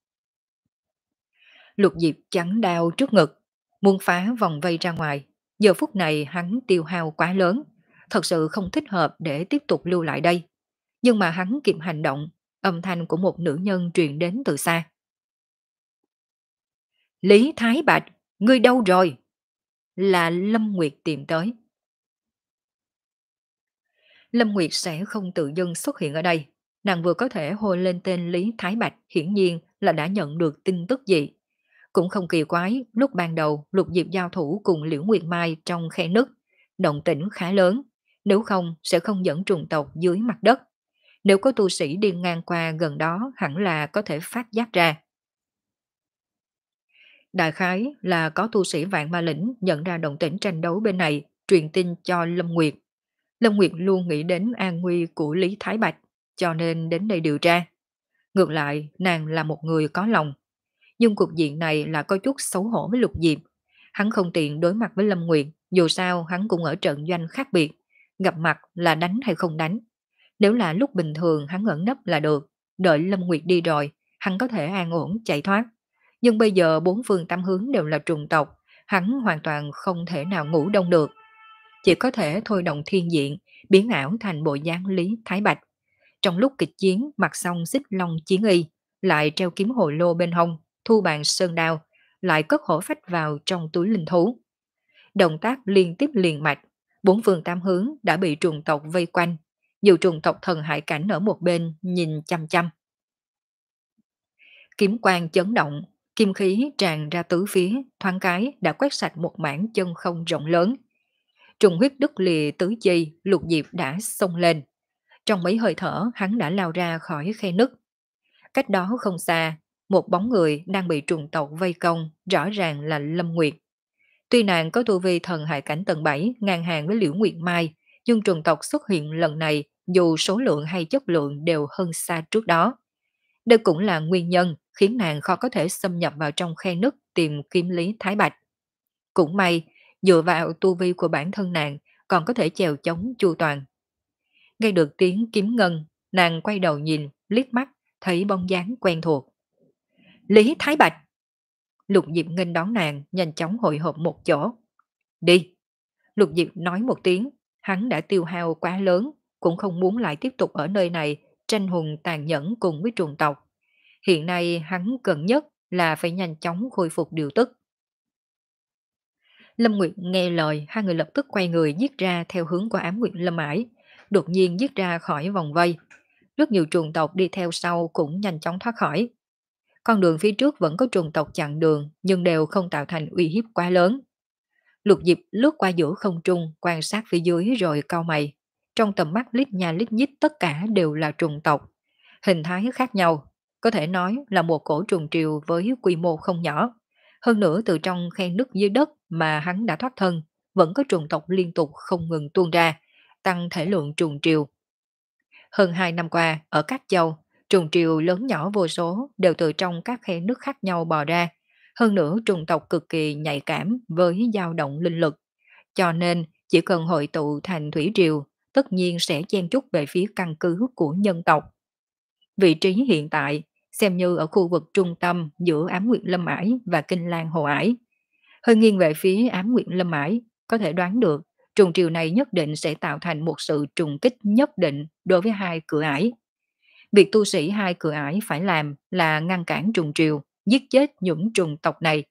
Lục Diệp chắn đao trước ngực, muốn phá vòng vây ra ngoài. Giờ phút này hắn tiêu hao quá lớn, thật sự không thích hợp để tiếp tục lưu lại đây. Nhưng mà hắn kịp hành động, âm thanh của một nữ nhân truyền đến từ xa. Lý Thái Bạch, ngươi đâu rồi? Là Lâm Nguyệt tìm tới. Lâm Nguyệt sẽ không tự dưng xuất hiện ở đây. Nàng vừa có thể hô lên tên Lý Thái Bạch, hiển nhiên là đã nhận được tin tức gì. Cũng không kỳ quái, lúc ban đầu Lục Diệp giao thủ cùng Liễu Nguyệt Mai trong khe nứt, động tĩnh khá lớn, nếu không sẽ không dẫn trùng tộc dưới mặt đất. Nếu có tu sĩ đi ngang qua gần đó hẳn là có thể phát giác ra. Đại khái là có tu sĩ Vạn Ma Lĩnh nhận ra động tĩnh tranh đấu bên này, truyền tin cho Lâm Nguyệt. Lâm Nguyệt luôn nghĩ đến an nguy của Lý Thái Bạch, cho nên đến đây điều tra. Ngược lại, nàng là một người có lòng. Nhưng cuộc diện này là có chút xấu hổ với Lục Diệp. Hắn không tiện đối mặt với Lâm Nguyệt, dù sao hắn cũng ở trận doanh khác biệt. Gặp mặt là đánh hay không đánh. Nếu là lúc bình thường hắn ẩn nấp là được, đợi Lâm Nguyệt đi rồi, hắn có thể an ổn chạy thoát. Nhưng bây giờ bốn phương tám hướng đều là trùng tộc, hắn hoàn toàn không thể nào ngủ đông được. Chỉ có thể thôi động thiên diện, biến ảo thành bộ dáng Lý Thái Bạch. Trong lúc kịch chiến mặc xong xích long chiến y, lại treo kiếm hồ lô bên hông, thu bàn sơn đao, lại cất hổ phách vào trong túi linh thú. Động tác liên tiếp liền mạch, bốn phương tám hướng đã bị trùng tộc vây quanh, nhiều trùng tộc thần hải cảnh ở một bên nhìn chăm chăm. Kiếm quang chấn động, kim khí tràn ra tứ phía, thoáng cái đã quét sạch một mảng chân không rộng lớn. Trùng huyết đứt lìa tứ chi, Lục Diệp đã xông lên. Trong mấy hơi thở hắn đã lao ra khỏi khe nứt. Cách đó không xa, một bóng người đang bị trùng tộc vây công, rõ ràng là Lâm Nguyệt. Tuy nàng có tu vi thần hải cảnh tầng bảy ngang hàng với Liễu Nguyệt Mai, nhưng trùng tộc xuất hiện lần này dù số lượng hay chất lượng đều hơn xa trước đó. Đây cũng là nguyên nhân khiến nàng khó có thể xâm nhập vào trong khe nứt tìm kiếm Lý Thái Bạch. Cũng may, dựa vào tu vi của bản thân nàng còn có thể chèo chống chu toàn. Nghe được tiếng kiếm ngân, nàng quay đầu nhìn, liếc mắt, thấy bóng dáng quen thuộc. Lý Thái Bạch! Lục Diệp nghênh đón nàng, nhanh chóng hội họp một chỗ. Đi! Lục Diệp nói một tiếng, hắn đã tiêu hao quá lớn, cũng không muốn lại tiếp tục ở nơi này tranh hùng tàn nhẫn cùng với trùng tộc. Hiện nay hắn cần nhất là phải nhanh chóng khôi phục điều tức. Lâm Nguyệt nghe lời, hai người lập tức quay người giết ra theo hướng của Ám Nguyệt Lâm Ải, đột nhiên giết ra khỏi vòng vây. Rất nhiều trùng tộc đi theo sau cũng nhanh chóng thoát khỏi. Con đường phía trước vẫn có trùng tộc chặn đường, nhưng đều không tạo thành uy hiếp quá lớn. Lục Diệp lướt qua giữa không trung, quan sát phía dưới rồi cau mày. Trong tầm mắt lít nha lít nhít tất cả đều là trùng tộc. Hình thái khác nhau, có thể nói là một cổ trùng triều với quy mô không nhỏ. Hơn nữa từ trong khe nứt dưới đất mà hắn đã thoát thân, vẫn có trùng tộc liên tục không ngừng tuôn ra, tăng thể lượng trùng triều. Hơn hai năm qua, ở các châu, trùng triều lớn nhỏ vô số đều từ trong các khe nước khác nhau bò ra. Hơn nữa trùng tộc cực kỳ nhạy cảm với dao động linh lực. Cho nên, chỉ cần hội tụ thành thủy triều, tất nhiên sẽ chen chúc về phía căn cứ của nhân tộc. Vị trí hiện tại, xem như ở khu vực trung tâm giữa Ám Nguyệt Lâm Ải và Kinh Lan Hồ Ải. Hơi nghiêng về phía Ám Nguyệt Lâm Ải, có thể đoán được trùng triều này nhất định sẽ tạo thành một sự trùng kích nhất định đối với hai cửa ải. Việc tu sĩ hai cửa ải phải làm là ngăn cản trùng triều, giết chết những trùng tộc này.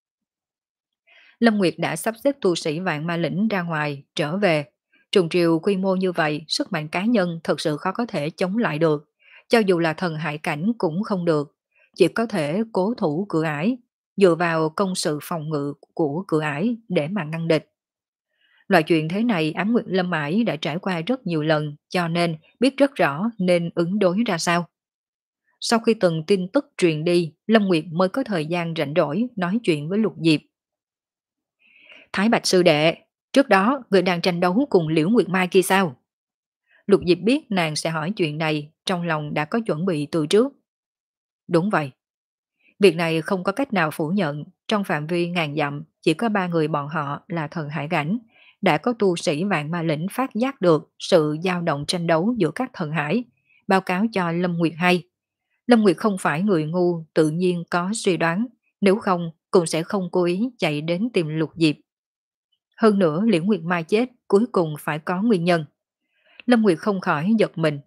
Lâm Nguyệt đã sắp xếp tu sĩ vạn ma lĩnh ra ngoài, trở về. Trùng triều quy mô như vậy, sức mạnh cá nhân thật sự khó có thể chống lại được. Cho dù là thần hại cảnh cũng không được, chỉ có thể cố thủ cửa ải, dựa vào công sự phòng ngự của cửa ải để mà ngăn địch. Loại chuyện thế này Ám Nguyệt Lâm Ải đã trải qua rất nhiều lần, cho nên biết rất rõ nên ứng đối ra sao. Sau khi từng tin tức truyền đi, Lâm Nguyệt mới có thời gian rảnh rỗi nói chuyện với Lục Diệp. Thái Bạch sư đệ, trước đó người đang tranh đấu cùng Liễu Nguyệt Mai kia sao? Lục Diệp biết nàng sẽ hỏi chuyện này, trong lòng đã có chuẩn bị từ trước. Đúng vậy. Việc này không có cách nào phủ nhận, trong phạm vi ngàn dặm chỉ có ba người bọn họ là thần hải cảnh. Đã có tu sĩ vạn ma lĩnh phát giác được sự dao động tranh đấu giữa các thần hải, báo cáo cho Lâm Nguyệt hay. Lâm Nguyệt không phải người ngu, tự nhiên có suy đoán, nếu không cũng sẽ không cố ý chạy đến tìm Lục Diệp. Hơn nữa Liễu Nguyệt Mai chết cuối cùng phải có nguyên nhân. Lâm Nguyệt không khỏi giật mình.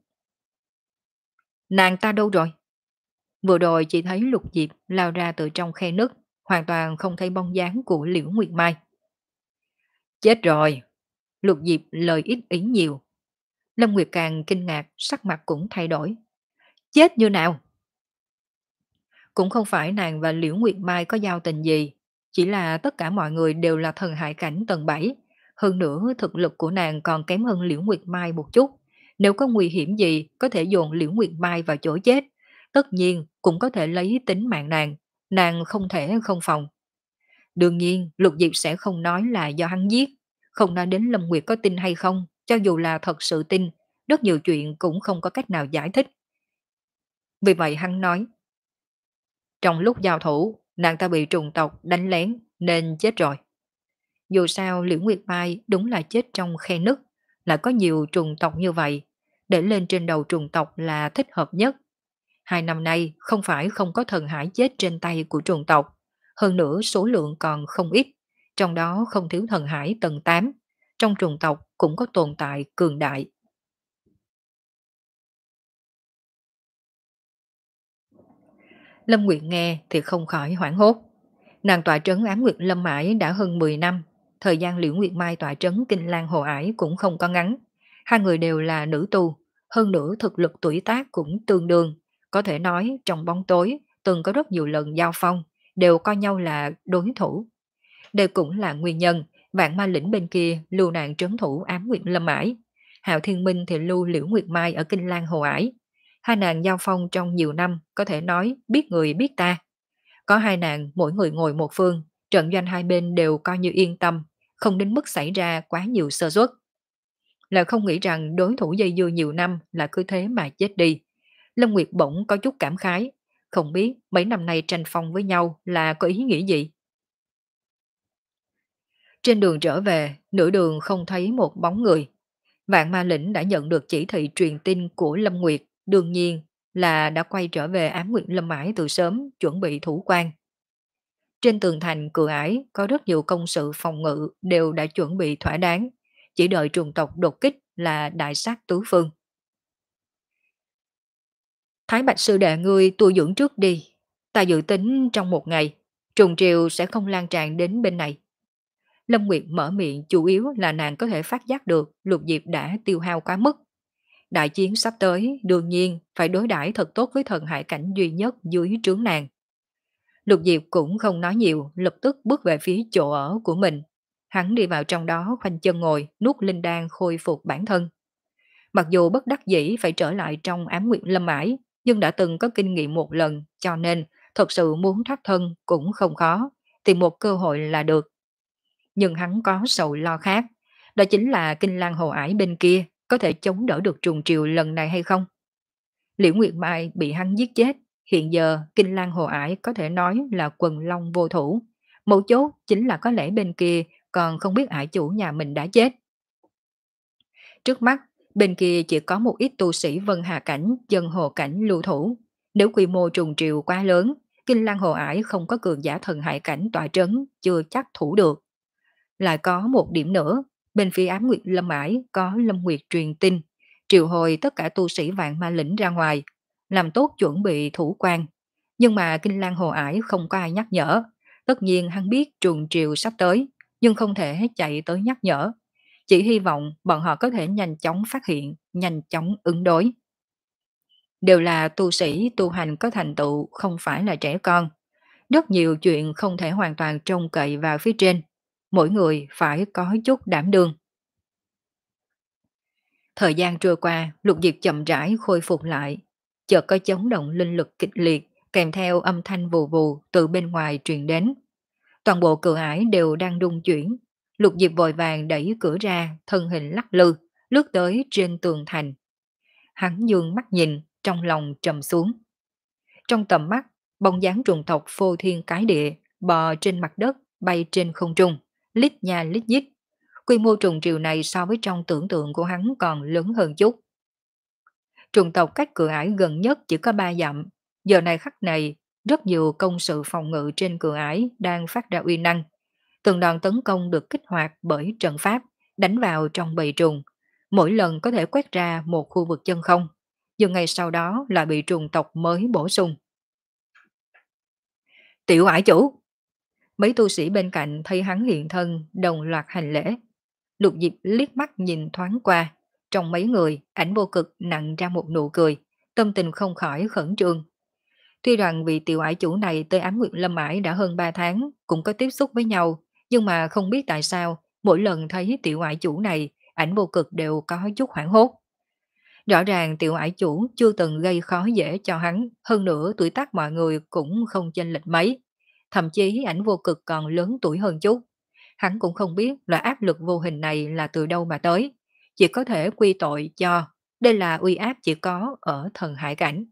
Nàng ta đâu rồi? Vừa rồi chỉ thấy Lục Diệp lao ra từ trong khe nứt, hoàn toàn không thấy bóng dáng của Liễu Nguyệt Mai. Chết rồi. Lục Diệp lời ít ý nhiều. Lâm Nguyệt càng kinh ngạc, sắc mặt cũng thay đổi. Chết như nào? Cũng không phải nàng và Liễu Nguyệt Mai có giao tình gì, chỉ là tất cả mọi người đều là thần hải cảnh tầng bảy. Hơn nữa thực lực của nàng còn kém hơn Liễu Nguyệt Mai một chút. Nếu có nguy hiểm gì có thể dồn Liễu Nguyệt Mai vào chỗ chết, tất nhiên cũng có thể lấy tính mạng nàng, nàng không thể không phòng. Đương nhiên Lục Diệp sẽ không nói là do hắn giết, không nói đến Lâm Nguyệt có tin hay không, cho dù là thật sự tin, rất nhiều chuyện cũng không có cách nào giải thích. Vì vậy hắn nói, trong lúc giao thủ, nàng ta bị trùng tộc đánh lén nên chết rồi. Dù sao Liễu Nguyệt Mai đúng là chết trong khe nứt, lại có nhiều trùng tộc như vậy, để lên trên đầu trùng tộc là thích hợp nhất. Hai năm nay không phải không có thần hải chết trên tay của trùng tộc, hơn nữa số lượng còn không ít, trong đó không thiếu thần hải tầng tám, trong trùng tộc cũng có tồn tại cường đại. Lâm Nguyệt nghe thì không khỏi hoảng hốt. Nàng tọa trấn Ám Nguyệt Lâm Ải đã hơn mười năm, thời gian Liễu Nguyệt Mai tọa trấn Kinh Lan Hồ Ải cũng không có ngắn. Hai người đều là nữ tu, hơn nữa thực lực tuổi tác cũng tương đương, có thể nói trong bóng tối từng có rất nhiều lần giao phong, đều coi nhau là đối thủ. Đây cũng là nguyên nhân Vạn Ma Lĩnh bên kia lưu nạn trấn thủ Ám Nguyệt Lâm Ải, Hạo Thiên Minh thì lưu Liễu Nguyệt Mai ở Kinh Lan Hồ Ải. Hai nàng giao phong trong nhiều năm, có thể nói biết người biết ta. Có hai nàng mỗi người ngồi một phương, trận doanh hai bên đều coi như yên tâm, không đến mức xảy ra quá nhiều sơ suất. Là không nghĩ rằng đối thủ dây dưa nhiều năm là cứ thế mà chết đi. Lâm Nguyệt bỗng có chút cảm khái, không biết mấy năm nay tranh phong với nhau là có ý nghĩa gì. Trên đường trở về, nửa đường không thấy một bóng người. Vạn Ma Lĩnh đã nhận được chỉ thị truyền tin của Lâm Nguyệt, đương nhiên là đã quay trở về Ám Nguyệt Lâm Ải từ sớm, chuẩn bị thủ quan. Trên tường thành cửa ải có rất nhiều công sự phòng ngự đều đã chuẩn bị thỏa đáng, chỉ đợi trùng tộc đột kích là đại sát tứ phương. Thái Bạch sư đệ ngươi tu dưỡng trước đi, ta dự tính trong một ngày, trùng triều sẽ không lan tràn đến bên này. Lâm Nguyệt mở miệng chủ yếu là nàng có thể phát giác được Lục Diệp đã tiêu hao quá mức. Đại chiến sắp tới đương nhiên phải đối đãi thật tốt với thần hải cảnh duy nhất dưới trướng nàng. Lục Diệp cũng không nói nhiều, lập tức bước về phía chỗ ở của mình. Hắn đi vào trong đó khoanh chân ngồi, nuốt linh đan khôi phục bản thân. Mặc dù bất đắc dĩ phải trở lại trong ám nguyệt lâm ải, nhưng đã từng có kinh nghiệm một lần, cho nên thật sự muốn thoát thân cũng không khó, tìm một cơ hội là được. Nhưng hắn có sầu lo khác, đó chính là Kinh Lan Hồ Ải bên kia có thể chống đỡ được trùng triều lần này hay không. Liễu Nguyệt Mai bị hắn giết chết, hiện giờ Kinh Lan Hồ Ải có thể nói là quần long vô thủ. Mấu chốt chính là có lẽ bên kia còn không biết ải chủ nhà mình đã chết. Trước mắt, bên kia chỉ có một ít tu sĩ Vân Hà Cảnh, dân hồ cảnh lưu thủ. Nếu quy mô trùng triều quá lớn, Kinh Lan Hồ Ải không có cường giả thần hải cảnh tọa trấn, chưa chắc thủ được. Lại có một điểm nữa, bên phía ám nguyệt lâm ải có Lâm Nguyệt truyền tin, triệu hồi tất cả tu sĩ vạn ma lĩnh ra ngoài, làm tốt chuẩn bị thủ quan. Nhưng mà Kinh Lan Hồ Ải không có ai nhắc nhở. Tất nhiên hắn biết trùng triều sắp tới, nhưng không thể chạy tới nhắc nhở. Chỉ hy vọng bọn họ có thể nhanh chóng phát hiện, nhanh chóng ứng đối. Đều là tu sĩ tu hành có thành tựu, không phải là trẻ con. Rất nhiều chuyện không thể hoàn toàn trông cậy vào phía trên. Mỗi người phải có chút đảm đương. Thời gian trôi qua, Lục Diệp chậm rãi khôi phục lại. Chợt có chấn động linh lực kịch liệt, kèm theo âm thanh vù vù từ bên ngoài truyền đến. Toàn bộ cửa ải đều đang rung chuyển. Lục Diệp vội vàng đẩy cửa ra, thân hình lắc lư, lướt tới trên tường thành. Hắn dương mắt nhìn, trong lòng trầm xuống. Trong tầm mắt, bóng dáng trùng tộc phô thiên cái địa, bò trên mặt đất, bay trên không trung, lít nha lít nhít. Quy mô trùng triều này so với trong tưởng tượng của hắn còn lớn hơn chút. Trùng tộc cách cửa ải gần nhất chỉ có ba dặm. Giờ này khắc này, rất nhiều công sự phòng ngự trên cửa ải đang phát ra uy năng. Từng đòn tấn công được kích hoạt bởi trận pháp, đánh vào trong bầy trùng. Mỗi lần có thể quét ra một khu vực chân không, nhưng ngay sau đó là bị trùng tộc mới bổ sung. Tiểu ải chủ! Mấy tu sĩ bên cạnh thấy hắn hiện thân, đồng loạt hành lễ. Lục Diệp liếc mắt nhìn thoáng qua, trong mấy người, ảnh vô cực nặng ra một nụ cười, tâm tình không khỏi khẩn trương. Tuy rằng vị tiểu ải chủ này tới Ám Nguyệt Lâm Ải đã hơn ba tháng, cũng có tiếp xúc với nhau, nhưng mà không biết tại sao, mỗi lần thấy tiểu ải chủ này, ảnh vô cực đều có chút hoảng hốt. Rõ ràng tiểu ải chủ chưa từng gây khó dễ cho hắn, hơn nữa tuổi tác mọi người cũng không chênh lệch mấy. Thậm chí ảnh vô cực còn lớn tuổi hơn chút. Hắn cũng không biết loại áp lực vô hình này là từ đâu mà tới. Chỉ có thể quy tội cho đây là uy áp chỉ có ở thần hải cảnh.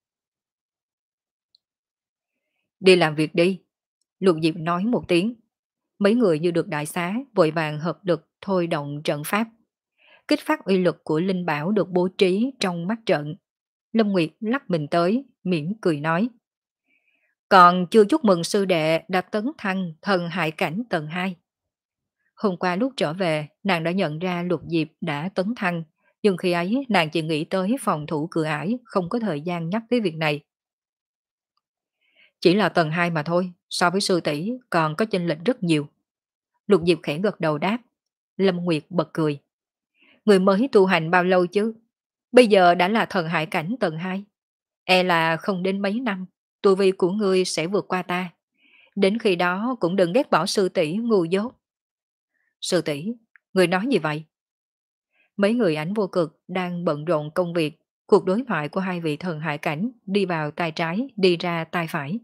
Đi làm việc đi. Lục Diệp nói một tiếng. Mấy người như được đại xá, vội vàng hợp lực thôi động trận pháp. Kích phát uy lực của linh bảo được bố trí trong mắt trận. Lâm Nguyệt lắc mình tới, mỉm cười nói. Còn chưa chúc mừng sư đệ đã tấn thăng thần hải cảnh tầng hai. Hôm qua lúc trở về, nàng đã nhận ra Lục Diệp đã tấn thăng, nhưng khi ấy nàng chỉ nghĩ tới phòng thủ cửa ải, không có thời gian nhắc tới việc này. Chỉ là tầng hai mà thôi, so với sư tỷ còn có chênh lệch rất nhiều. Lục Diệp khẽ gật đầu đáp. Lâm Nguyệt bật cười. Người mới tu hành bao lâu chứ? Bây giờ đã là thần hải cảnh tầng hai. E là không đến mấy năm, tu vi của ngươi sẽ vượt qua ta. Đến khi đó cũng đừng ghét bỏ sư tỷ ngu dốt. Sư tỷ, người nói gì vậy? Mấy người ảnh vô cực đang bận rộn công việc, cuộc đối thoại của hai vị thần hải cảnh đi vào tay trái, đi ra tay phải.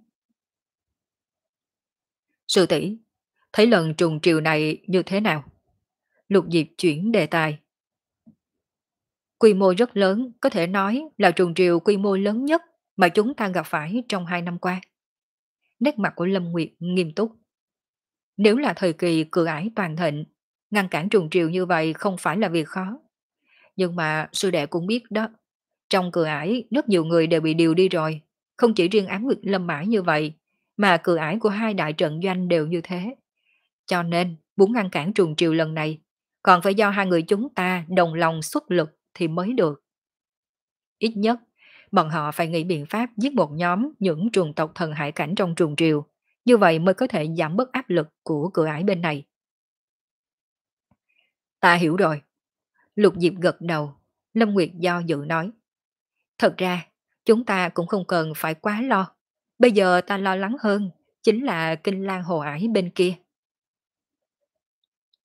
Sư tỷ, thấy lần trùng triều này như thế nào? Lục Diệp chuyển đề tài. Quy mô rất lớn, có thể nói là trùng triều quy mô lớn nhất mà chúng ta gặp phải trong hai năm qua. Nét mặt của Lâm Nguyệt nghiêm túc. Nếu là thời kỳ cửa ải toàn thịnh, ngăn cản trùng triều như vậy không phải là việc khó. Nhưng mà sư đệ cũng biết đó, trong cửa ải rất nhiều người đều bị điều đi rồi, không chỉ riêng Ám Nguyệt Lâm Mãi như vậy, mà cửa ải của hai đại trận doanh đều như thế. Cho nên, muốn ngăn cản trùng triều lần này, còn phải do hai người chúng ta đồng lòng xuất lực thì mới được. Ít nhất, bọn họ phải nghĩ biện pháp giết một nhóm những trùng tộc thần hải cảnh trong trùng triều, như vậy mới có thể giảm bớt áp lực của cửa ải bên này. Ta hiểu rồi. Lục Diệp gật đầu, Lâm Nguyệt do dự nói. Thật ra, chúng ta cũng không cần phải quá lo. Bây giờ ta lo lắng hơn, chính là Kinh Lan Hồ Ải bên kia.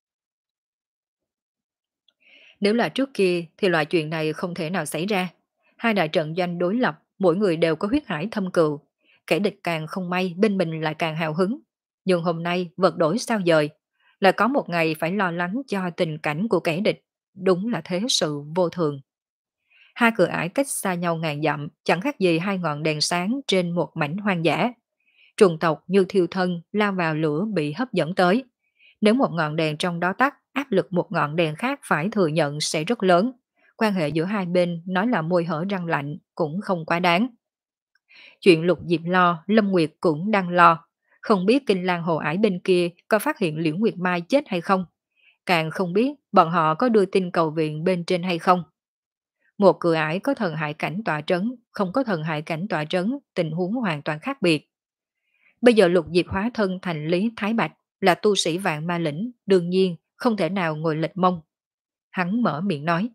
Nếu là trước kia thì loại chuyện này không thể nào xảy ra. Hai đại trận doanh đối lập, mỗi người đều có huyết hải thâm cừu. Kẻ địch càng không may, bên mình lại càng hào hứng. Nhưng hôm nay vật đổi sao dời, lại có một ngày phải lo lắng cho tình cảnh của kẻ địch. Đúng là thế sự vô thường. Hai cửa ải cách xa nhau ngàn dặm, chẳng khác gì hai ngọn đèn sáng trên một mảnh hoang dã. Trùng tộc như thiêu thân lao vào lửa bị hấp dẫn tới. Nếu một ngọn đèn trong đó tắt, áp lực một ngọn đèn khác phải thừa nhận sẽ rất lớn. Quan hệ giữa hai bên nói là môi hở răng lạnh cũng không quá đáng. Chuyện Lục Diệp lo, Lâm Nguyệt cũng đang lo. Không biết Kinh Lan Hồ Ải bên kia có phát hiện Liễu Nguyệt Mai chết hay không. Càng không biết bọn họ có đưa tin cầu viện bên trên hay không. Một cửa ải có thần hại cảnh tọa trấn, không có thần hại cảnh tọa trấn, tình huống hoàn toàn khác biệt. Bây giờ Lục Diệp hóa thân thành Lý Thái Bạch, là tu sĩ vạn ma lĩnh, đương nhiên không thể nào ngồi lệch mông. Hắn mở miệng nói.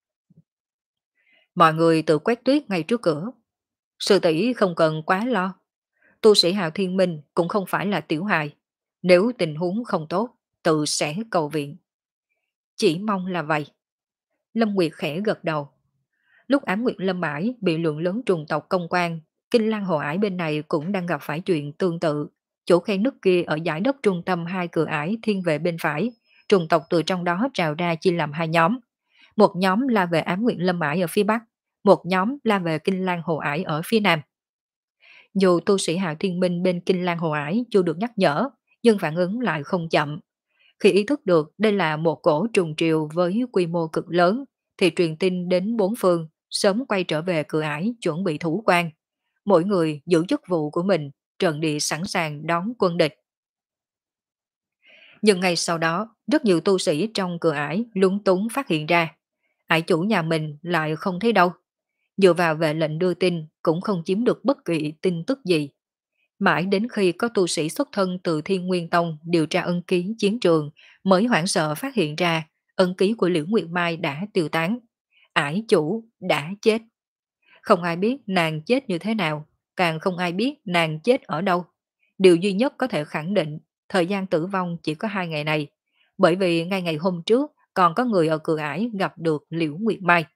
Mọi người tự quét tuyết ngay trước cửa. Sư tỷ không cần quá lo. Tu sĩ Hạo Thiên Minh cũng không phải là tiểu hài. Nếu tình huống không tốt, tự sẽ cầu viện. Chỉ mong là vậy. Lâm Nguyệt khẽ gật đầu. Lúc Ám Nguyệt Lâm Ải bị lượng lớn trùng tộc công quan, Kinh Lan Hồ Ải bên này cũng đang gặp phải chuyện tương tự. Chỗ khe nứt kia ở giải đất trung tâm hai cửa ải thiên về bên phải, trùng tộc từ trong đó trào ra chia làm hai nhóm. Một nhóm la về Ám Nguyệt Lâm Ải ở phía bắc, một nhóm la về Kinh Lan Hồ Ải ở phía nam. Dù tu sĩ Hạo Thiên Minh bên Kinh Lan Hồ Ải chưa được nhắc nhở, nhưng phản ứng lại không chậm. Khi ý thức được đây là một cổ trùng triều với quy mô cực lớn, thì truyền tin đến bốn phương, sớm quay trở về cửa ải chuẩn bị thủ quan. Mỗi người giữ chức vụ của mình, trận địa sẵn sàng đón quân địch. Nhưng ngay sau đó, rất nhiều tu sĩ trong cửa ải lúng túng phát hiện ra. Ải chủ nhà mình lại không thấy đâu. Dựa vào vệ lệnh đưa tin cũng không chiếm được bất kỳ tin tức gì. Mãi đến khi có tu sĩ xuất thân từ Thiên Nguyên Tông điều tra ân ký chiến trường mới hoảng sợ phát hiện ra ân ký của Liễu Nguyệt Mai đã tiêu tán. Ải chủ đã chết. Không ai biết nàng chết như thế nào, càng không ai biết nàng chết ở đâu. Điều duy nhất có thể khẳng định thời gian tử vong chỉ có hai ngày này, bởi vì ngay ngày hôm trước còn có người ở cửa ải gặp được Liễu Nguyệt Mai.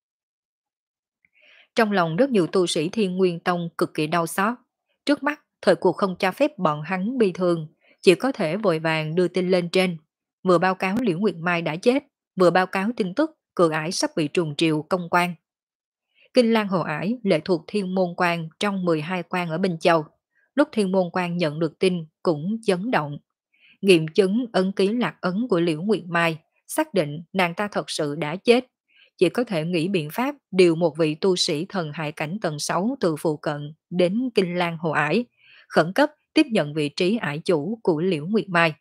Trong lòng rất nhiều tu sĩ Thiên Nguyên Tông cực kỳ đau xót. Trước mắt, thời cuộc không cho phép bọn hắn bi thương, chỉ có thể vội vàng đưa tin lên trên. Vừa báo cáo Liễu Nguyệt Mai đã chết, vừa báo cáo tin tức cửa ải sắp bị trùng triều công quan. Kinh Lan Hồ Ải lệ thuộc Thiên Môn Quan trong mười hai quan ở Bình Châu. Lúc Thiên Môn Quan nhận được tin cũng chấn động. Nghiệm chứng ấn ký lạc ấn của Liễu Nguyệt Mai, xác định nàng ta thật sự đã chết. Chỉ có thể nghĩ biện pháp điều một vị tu sĩ thần hại cảnh tầng sáu từ phụ cận đến Kinh Lan Hồ Ải, khẩn cấp tiếp nhận vị trí ải chủ của Liễu Nguyệt Mai.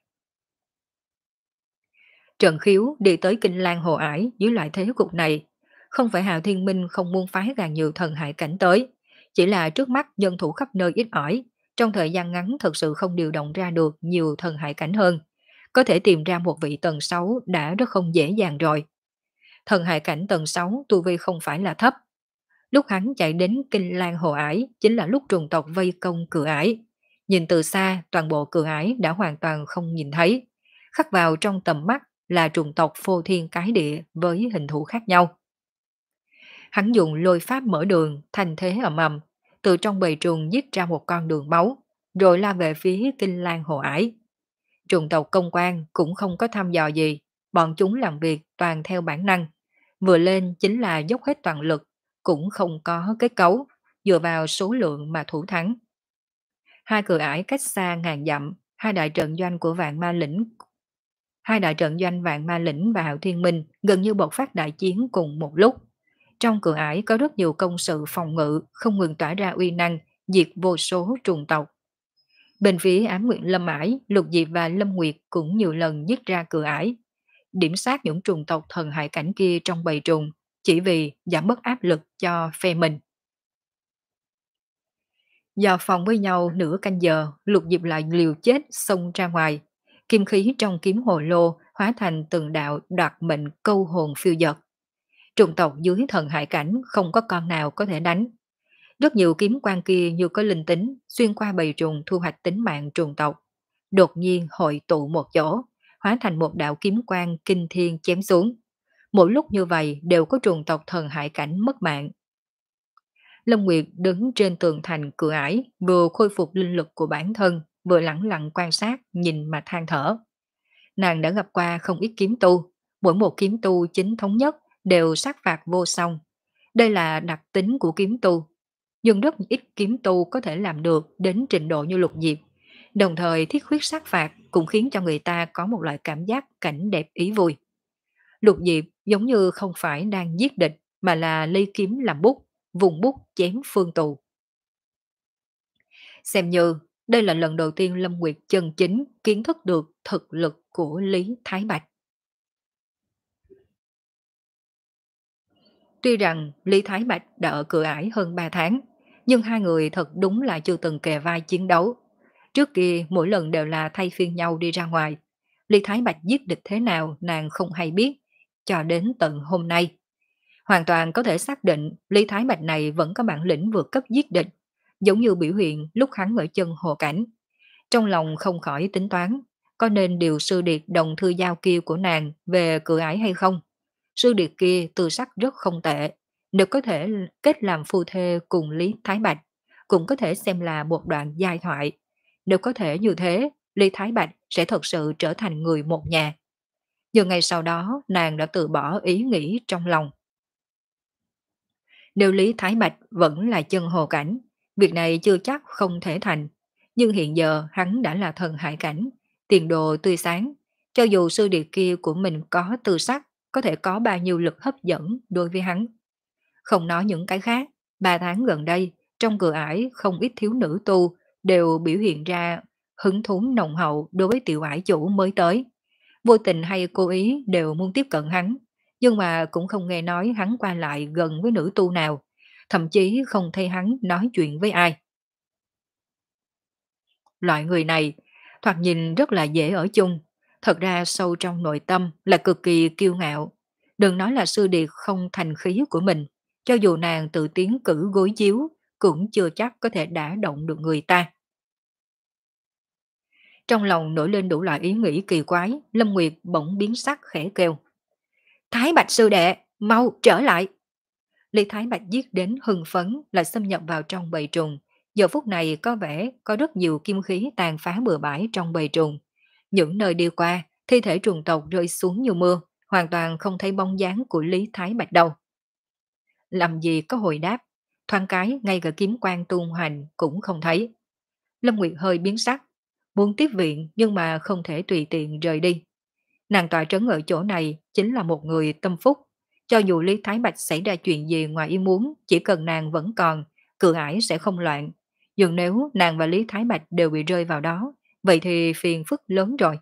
Trần Khiếu đi tới Kinh Lan Hồ Ải dưới loại thế cục này. Không phải Hạo Thiên Minh không muốn phái càng nhiều thần hại cảnh tới, chỉ là trước mắt nhân thủ khắp nơi ít ỏi, trong thời gian ngắn thật sự không điều động ra được nhiều thần hại cảnh hơn. Có thể tìm ra một vị tầng sáu đã rất không dễ dàng rồi. Thần hại cảnh tầng sáu tu vi không phải là thấp. Lúc hắn chạy đến Kinh Lan Hồ Ải chính là lúc trùng tộc vây công cửa ải. Nhìn từ xa, toàn bộ cửa ải đã hoàn toàn không nhìn thấy. Khắc vào trong tầm mắt là trùng tộc phô thiên cái địa với hình thù khác nhau. Hắn dùng lôi pháp mở đường, thành thế ầm ầm, từ trong bầy trùng giết ra một con đường máu, rồi la về phía Kinh Lan Hồ Ải. Trùng tộc công quan cũng không có thăm dò gì, bọn chúng làm việc toàn theo bản năng. Vừa lên chính là dốc hết toàn lực, cũng không có kết cấu, dựa vào số lượng mà thủ thắng. Hai cửa ải cách xa ngàn dặm, hai đại trận doanh của vạn ma lĩnh Hai đại trận doanh Vạn Ma Lĩnh và Hạo Thiên Minh gần như bộc phát đại chiến cùng một lúc. Trong cửa ải có rất nhiều công sự phòng ngự không ngừng tỏa ra uy năng, diệt vô số trùng tộc. Bên phía Ám Nguyệt Lâm Ải, Lục Diệp và Lâm Nguyệt cũng nhiều lần giết ra cửa ải, điểm sát những trùng tộc thần hại cảnh kia trong bầy trùng, chỉ vì giảm bớt áp lực cho phe mình. Vào phòng với nhau nửa canh giờ, Lục Diệp lại liều chết xông ra ngoài. Kim khí trong kiếm hồ lô hóa thành từng đạo đoạt mệnh câu hồn phiêu dật. Trùng tộc dưới thần hải cảnh không có con nào có thể đánh. Rất nhiều kiếm quan kia như có linh tính, xuyên qua bầy trùng thu hoạch tính mạng trùng tộc. Đột nhiên hội tụ một chỗ, hóa thành một đạo kiếm quang kinh thiên chém xuống. Mỗi lúc như vậy đều có trùng tộc thần hải cảnh mất mạng. Lâm Nguyệt đứng trên tường thành cửa ải, vừa khôi phục linh lực của bản thân, vừa lặng lặng quan sát, nhìn mà than thở. Nàng đã gặp qua không ít kiếm tu, mỗi một kiếm tu chính thống nhất đều sát phạt vô song. Đây là đặc tính của kiếm tu, nhưng rất ít kiếm tu có thể làm được đến trình độ như Lục Diệp. Đồng thời thiết huyết sát phạt cũng khiến cho người ta có một loại cảm giác cảnh đẹp ý vui. Lục Diệp giống như không phải đang giết địch, mà là lấy kiếm làm bút, vùng bút chém phương tù. Xem như đây là lần đầu tiên Lâm Nguyệt chân chính kiến thức được thực lực của Lý Thái Bạch. Tuy rằng Lý Thái Bạch đã ở cửa ải hơn ba tháng, nhưng hai người thật đúng là chưa từng kề vai chiến đấu. Trước kia mỗi lần đều là thay phiên nhau đi ra ngoài. Lý Thái Bạch giết địch thế nào nàng không hay biết, cho đến tận hôm nay. Hoàn toàn có thể xác định Lý Thái Bạch này vẫn có bản lĩnh vượt cấp giết địch, giống như biểu hiện lúc hắn ở chân hồ cảnh. Trong lòng không khỏi tính toán, có nên điều sư điệt đồng thư giao kia của nàng về cửa ải hay không? Sư điệt kia tư sắc rất không tệ, nếu có thể kết làm phu thê cùng Lý Thái Bạch, cũng có thể xem là một đoạn giai thoại. Nếu có thể như thế, Lý Thái Bạch sẽ thật sự trở thành người một nhà. Nhưng ngày sau đó, nàng đã từ bỏ ý nghĩ trong lòng. Nếu Lý Thái Bạch vẫn là chân hồ cảnh, việc này chưa chắc không thể thành. Nhưng hiện giờ hắn đã là thần hải cảnh, tiền đồ tươi sáng. Cho dù sư điệt kia của mình có tư sắc, có thể có bao nhiêu lực hấp dẫn đối với hắn. Không nói những cái khác, ba tháng gần đây, trong cửa ải không ít thiếu nữ tu đều biểu hiện ra hứng thú nồng hậu đối với tiểu ải chủ mới tới. Vô tình hay cố ý đều muốn tiếp cận hắn, nhưng mà cũng không nghe nói hắn qua lại gần với nữ tu nào, thậm chí không thấy hắn nói chuyện với ai. Loại người này, thoạt nhìn rất là dễ ở chung, thật ra sâu trong nội tâm là cực kỳ kiêu ngạo. Đừng nói là sư điệt không thành khí của mình, cho dù nàng tự tiến cử gối chiếu, cũng chưa chắc có thể đả động được người ta. Trong lòng nổi lên đủ loại ý nghĩ kỳ quái, Lâm Nguyệt bỗng biến sắc khẽ kêu. Thái Bạch sư đệ, mau trở lại. Lý Thái Bạch giết đến hưng phấn lại xâm nhập vào trong bầy trùng. Giờ phút này có vẻ có rất nhiều kim khí tàn phá bừa bãi trong bầy trùng. Những nơi đi qua, thi thể trùng tộc rơi xuống như mưa, hoàn toàn không thấy bóng dáng của Lý Thái Bạch đâu. Làm gì có hồi đáp, thoáng cái ngay cả kiếm quan tung hoành cũng không thấy. Lâm Nguyệt hơi biến sắc, muốn tiếp viện nhưng mà không thể tùy tiện rời đi. Nàng tọa trấn ở chỗ này chính là một người tâm phúc. Cho dù Lý Thái Bạch xảy ra chuyện gì ngoài ý muốn, chỉ cần nàng vẫn còn, cửa ải sẽ không loạn. Nhưng nếu nàng và Lý Thái Bạch đều bị rơi vào đó, vậy thì phiền phức lớn rồi.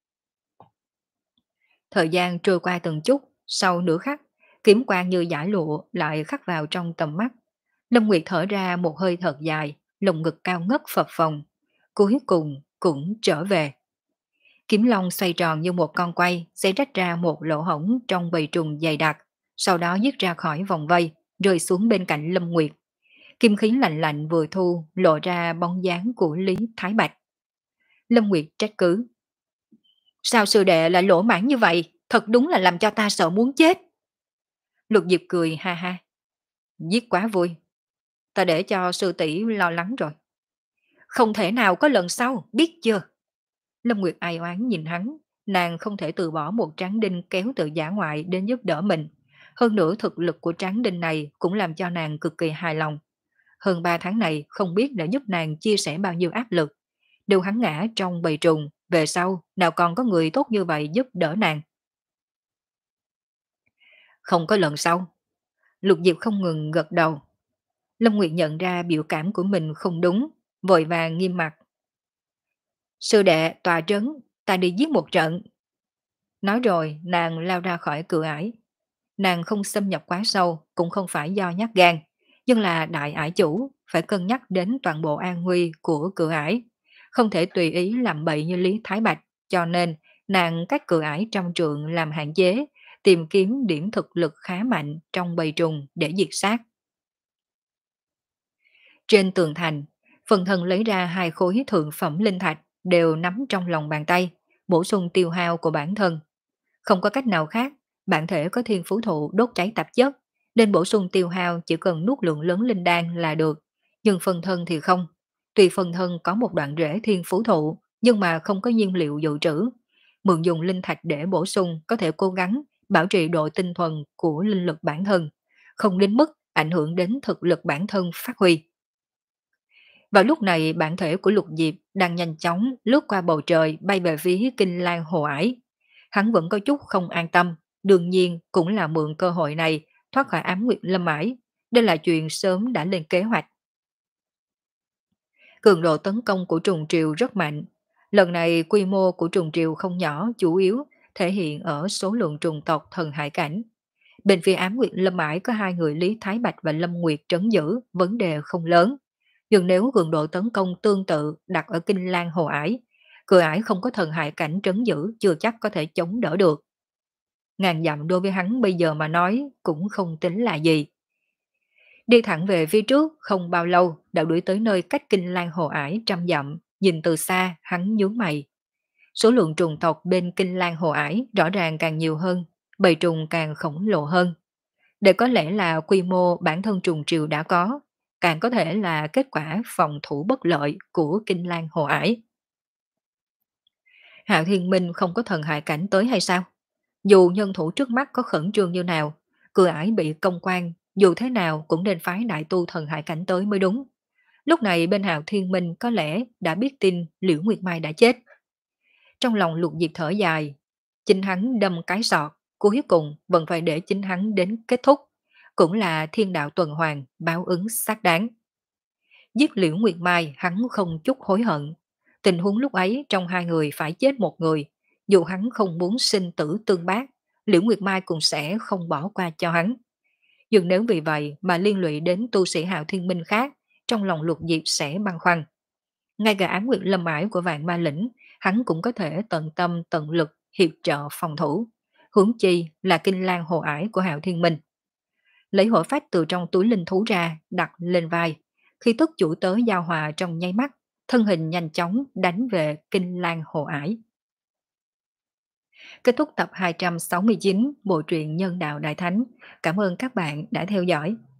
Thời gian trôi qua từng chút, sau nửa khắc, kiếm quang như giải lụa lại khắc vào trong tầm mắt. Lâm Nguyệt thở ra một hơi thật dài, lồng ngực cao ngất phập phồng. Cuối cùng cũng trở về. Kiếm long xoay tròn như một con quay, sẽ rách ra một lỗ hổng trong bầy trùng dày đặc, sau đó dứt ra khỏi vòng vây, rơi xuống bên cạnh Lâm Nguyệt. Kim khí lạnh lạnh vừa thu, lộ ra bóng dáng của Lý Thái Bạch. Lâm Nguyệt trách cứ. Sao sư đệ lại lỗ mãn như vậy? Thật đúng là làm cho ta sợ muốn chết. Lục Diệp cười ha ha. Giết quá vui. Ta để cho sư tỷ lo lắng rồi. Không thể nào có lần sau, biết chưa? Lâm Nguyệt ai oán nhìn hắn, nàng không thể từ bỏ một tráng đinh kéo từ giả ngoại đến giúp đỡ mình. Hơn nữa thực lực của tráng đinh này cũng làm cho nàng cực kỳ hài lòng. Hơn ba tháng này không biết đã giúp nàng chia sẻ bao nhiêu áp lực. Đều hắn ngã trong bầy trùng, về sau nào còn có người tốt như vậy giúp đỡ nàng. Không có lần sau. Lục Diệp không ngừng gật đầu. Lâm Nguyệt nhận ra biểu cảm của mình không đúng, vội vàng nghiêm mặt. Sư đệ tòa trấn, ta đi giết một trận. Nói rồi nàng lao ra khỏi cửa ải. Nàng không xâm nhập quá sâu cũng không phải do nhát gan, nhưng là đại ải chủ phải cân nhắc đến toàn bộ an nguy của cửa ải. Không thể tùy ý làm bậy như Lý Thái Bạch, cho nên nàng cách cửa ải trăm trượng làm hạn chế, tìm kiếm điểm thực lực khá mạnh trong bầy trùng để diệt sát. Trên tường thành, phần thân lấy ra hai khối thượng phẩm linh thạch đều nắm trong lòng bàn tay, bổ sung tiêu hao của bản thân. Không có cách nào khác, Bản thể có thiên phú thụ đốt cháy tạp chất, nên bổ sung tiêu hao chỉ cần nuốt lượng lớn linh đan là được, nhưng phần thân thì không. Tuy phần thân có một đoạn rễ thiên phú thụ, nhưng mà không có nhiên liệu dự trữ. Mượn dùng linh thạch để bổ sung có thể cố gắng bảo trì độ tinh thuần của linh lực bản thân, không đến mức ảnh hưởng đến thực lực bản thân phát huy. Vào lúc này bản thể của Lục Diệp đang nhanh chóng lướt qua bầu trời bay về phía Kinh Lan Hồ Ải. Hắn vẫn có chút không an tâm, đương nhiên cũng là mượn cơ hội này thoát khỏi ám nguyệt lâm ải. Đây là chuyện sớm đã lên kế hoạch. Cường độ tấn công của trùng triều rất mạnh. Lần này quy mô của trùng triều không nhỏ, chủ yếu thể hiện ở số lượng trùng tộc thần hải cảnh. Bên phía ám nguyệt lâm ải có hai người Lý Thái Bạch và Lâm Nguyệt trấn giữ, vấn đề không lớn. Nhưng nếu cường độ tấn công tương tự đặt ở Kinh Lan Hồ Ải, cửa ải không có thần hại cảnh trấn giữ chưa chắc có thể chống đỡ được. Ngàn dặm đối với hắn bây giờ mà nói cũng không tính là gì. Đi thẳng về phía trước không bao lâu đã đuổi tới nơi cách Kinh Lan Hồ Ải trăm dặm, nhìn từ xa hắn nhướng mày. Số lượng trùng tộc bên Kinh Lan Hồ Ải rõ ràng càng nhiều hơn, bầy trùng càng khổng lồ hơn. Để có lẽ là quy mô bản thân trùng triều đã có, càng có thể là kết quả phòng thủ bất lợi của Kinh Lan Hồ Ải. Hạo Thiên Minh không có thần hại cảnh tới hay sao? Dù nhân thủ trước mắt có khẩn trương như nào, cửa ải bị công quan, dù thế nào cũng nên phái đại tu thần hại cảnh tới mới đúng. Lúc này bên Hạo Thiên Minh có lẽ đã biết tin Liễu Nguyệt Mai đã chết. Trong lòng Lục Diệp thở dài, chính hắn đâm cái sọt, cuối cùng vẫn phải để chính hắn đến kết thúc, cũng là thiên đạo tuần hoàn, báo ứng xác đáng. Giết Liễu Nguyệt Mai hắn không chút hối hận. Tình huống lúc ấy trong hai người phải chết một người, dù hắn không muốn sinh tử tương bác, Liễu Nguyệt Mai cũng sẽ không bỏ qua cho hắn. Nhưng nếu vì vậy mà liên lụy đến tu sĩ Hạo Thiên Minh khác, trong lòng Lục Diệp sẽ băn khoăn. Ngay cả Ám Nguyệt Lâm Ải của Vạn Ma Lĩnh, hắn cũng có thể tận tâm tận lực hiệp trợ phòng thủ. Huống chi là Kinh Lan Hồ Ải của Hạo Thiên Minh. Lấy hổ phách từ trong túi linh thú ra, đặt lên vai. Khi tức chủ tới giao hòa trong nháy mắt, thân hình nhanh chóng đánh về Kinh Lan Hồ Ải. Kết thúc tập hai trăm sáu mươi chín Bộ truyện Nhân Đạo Đại Thánh. Cảm ơn các bạn đã theo dõi.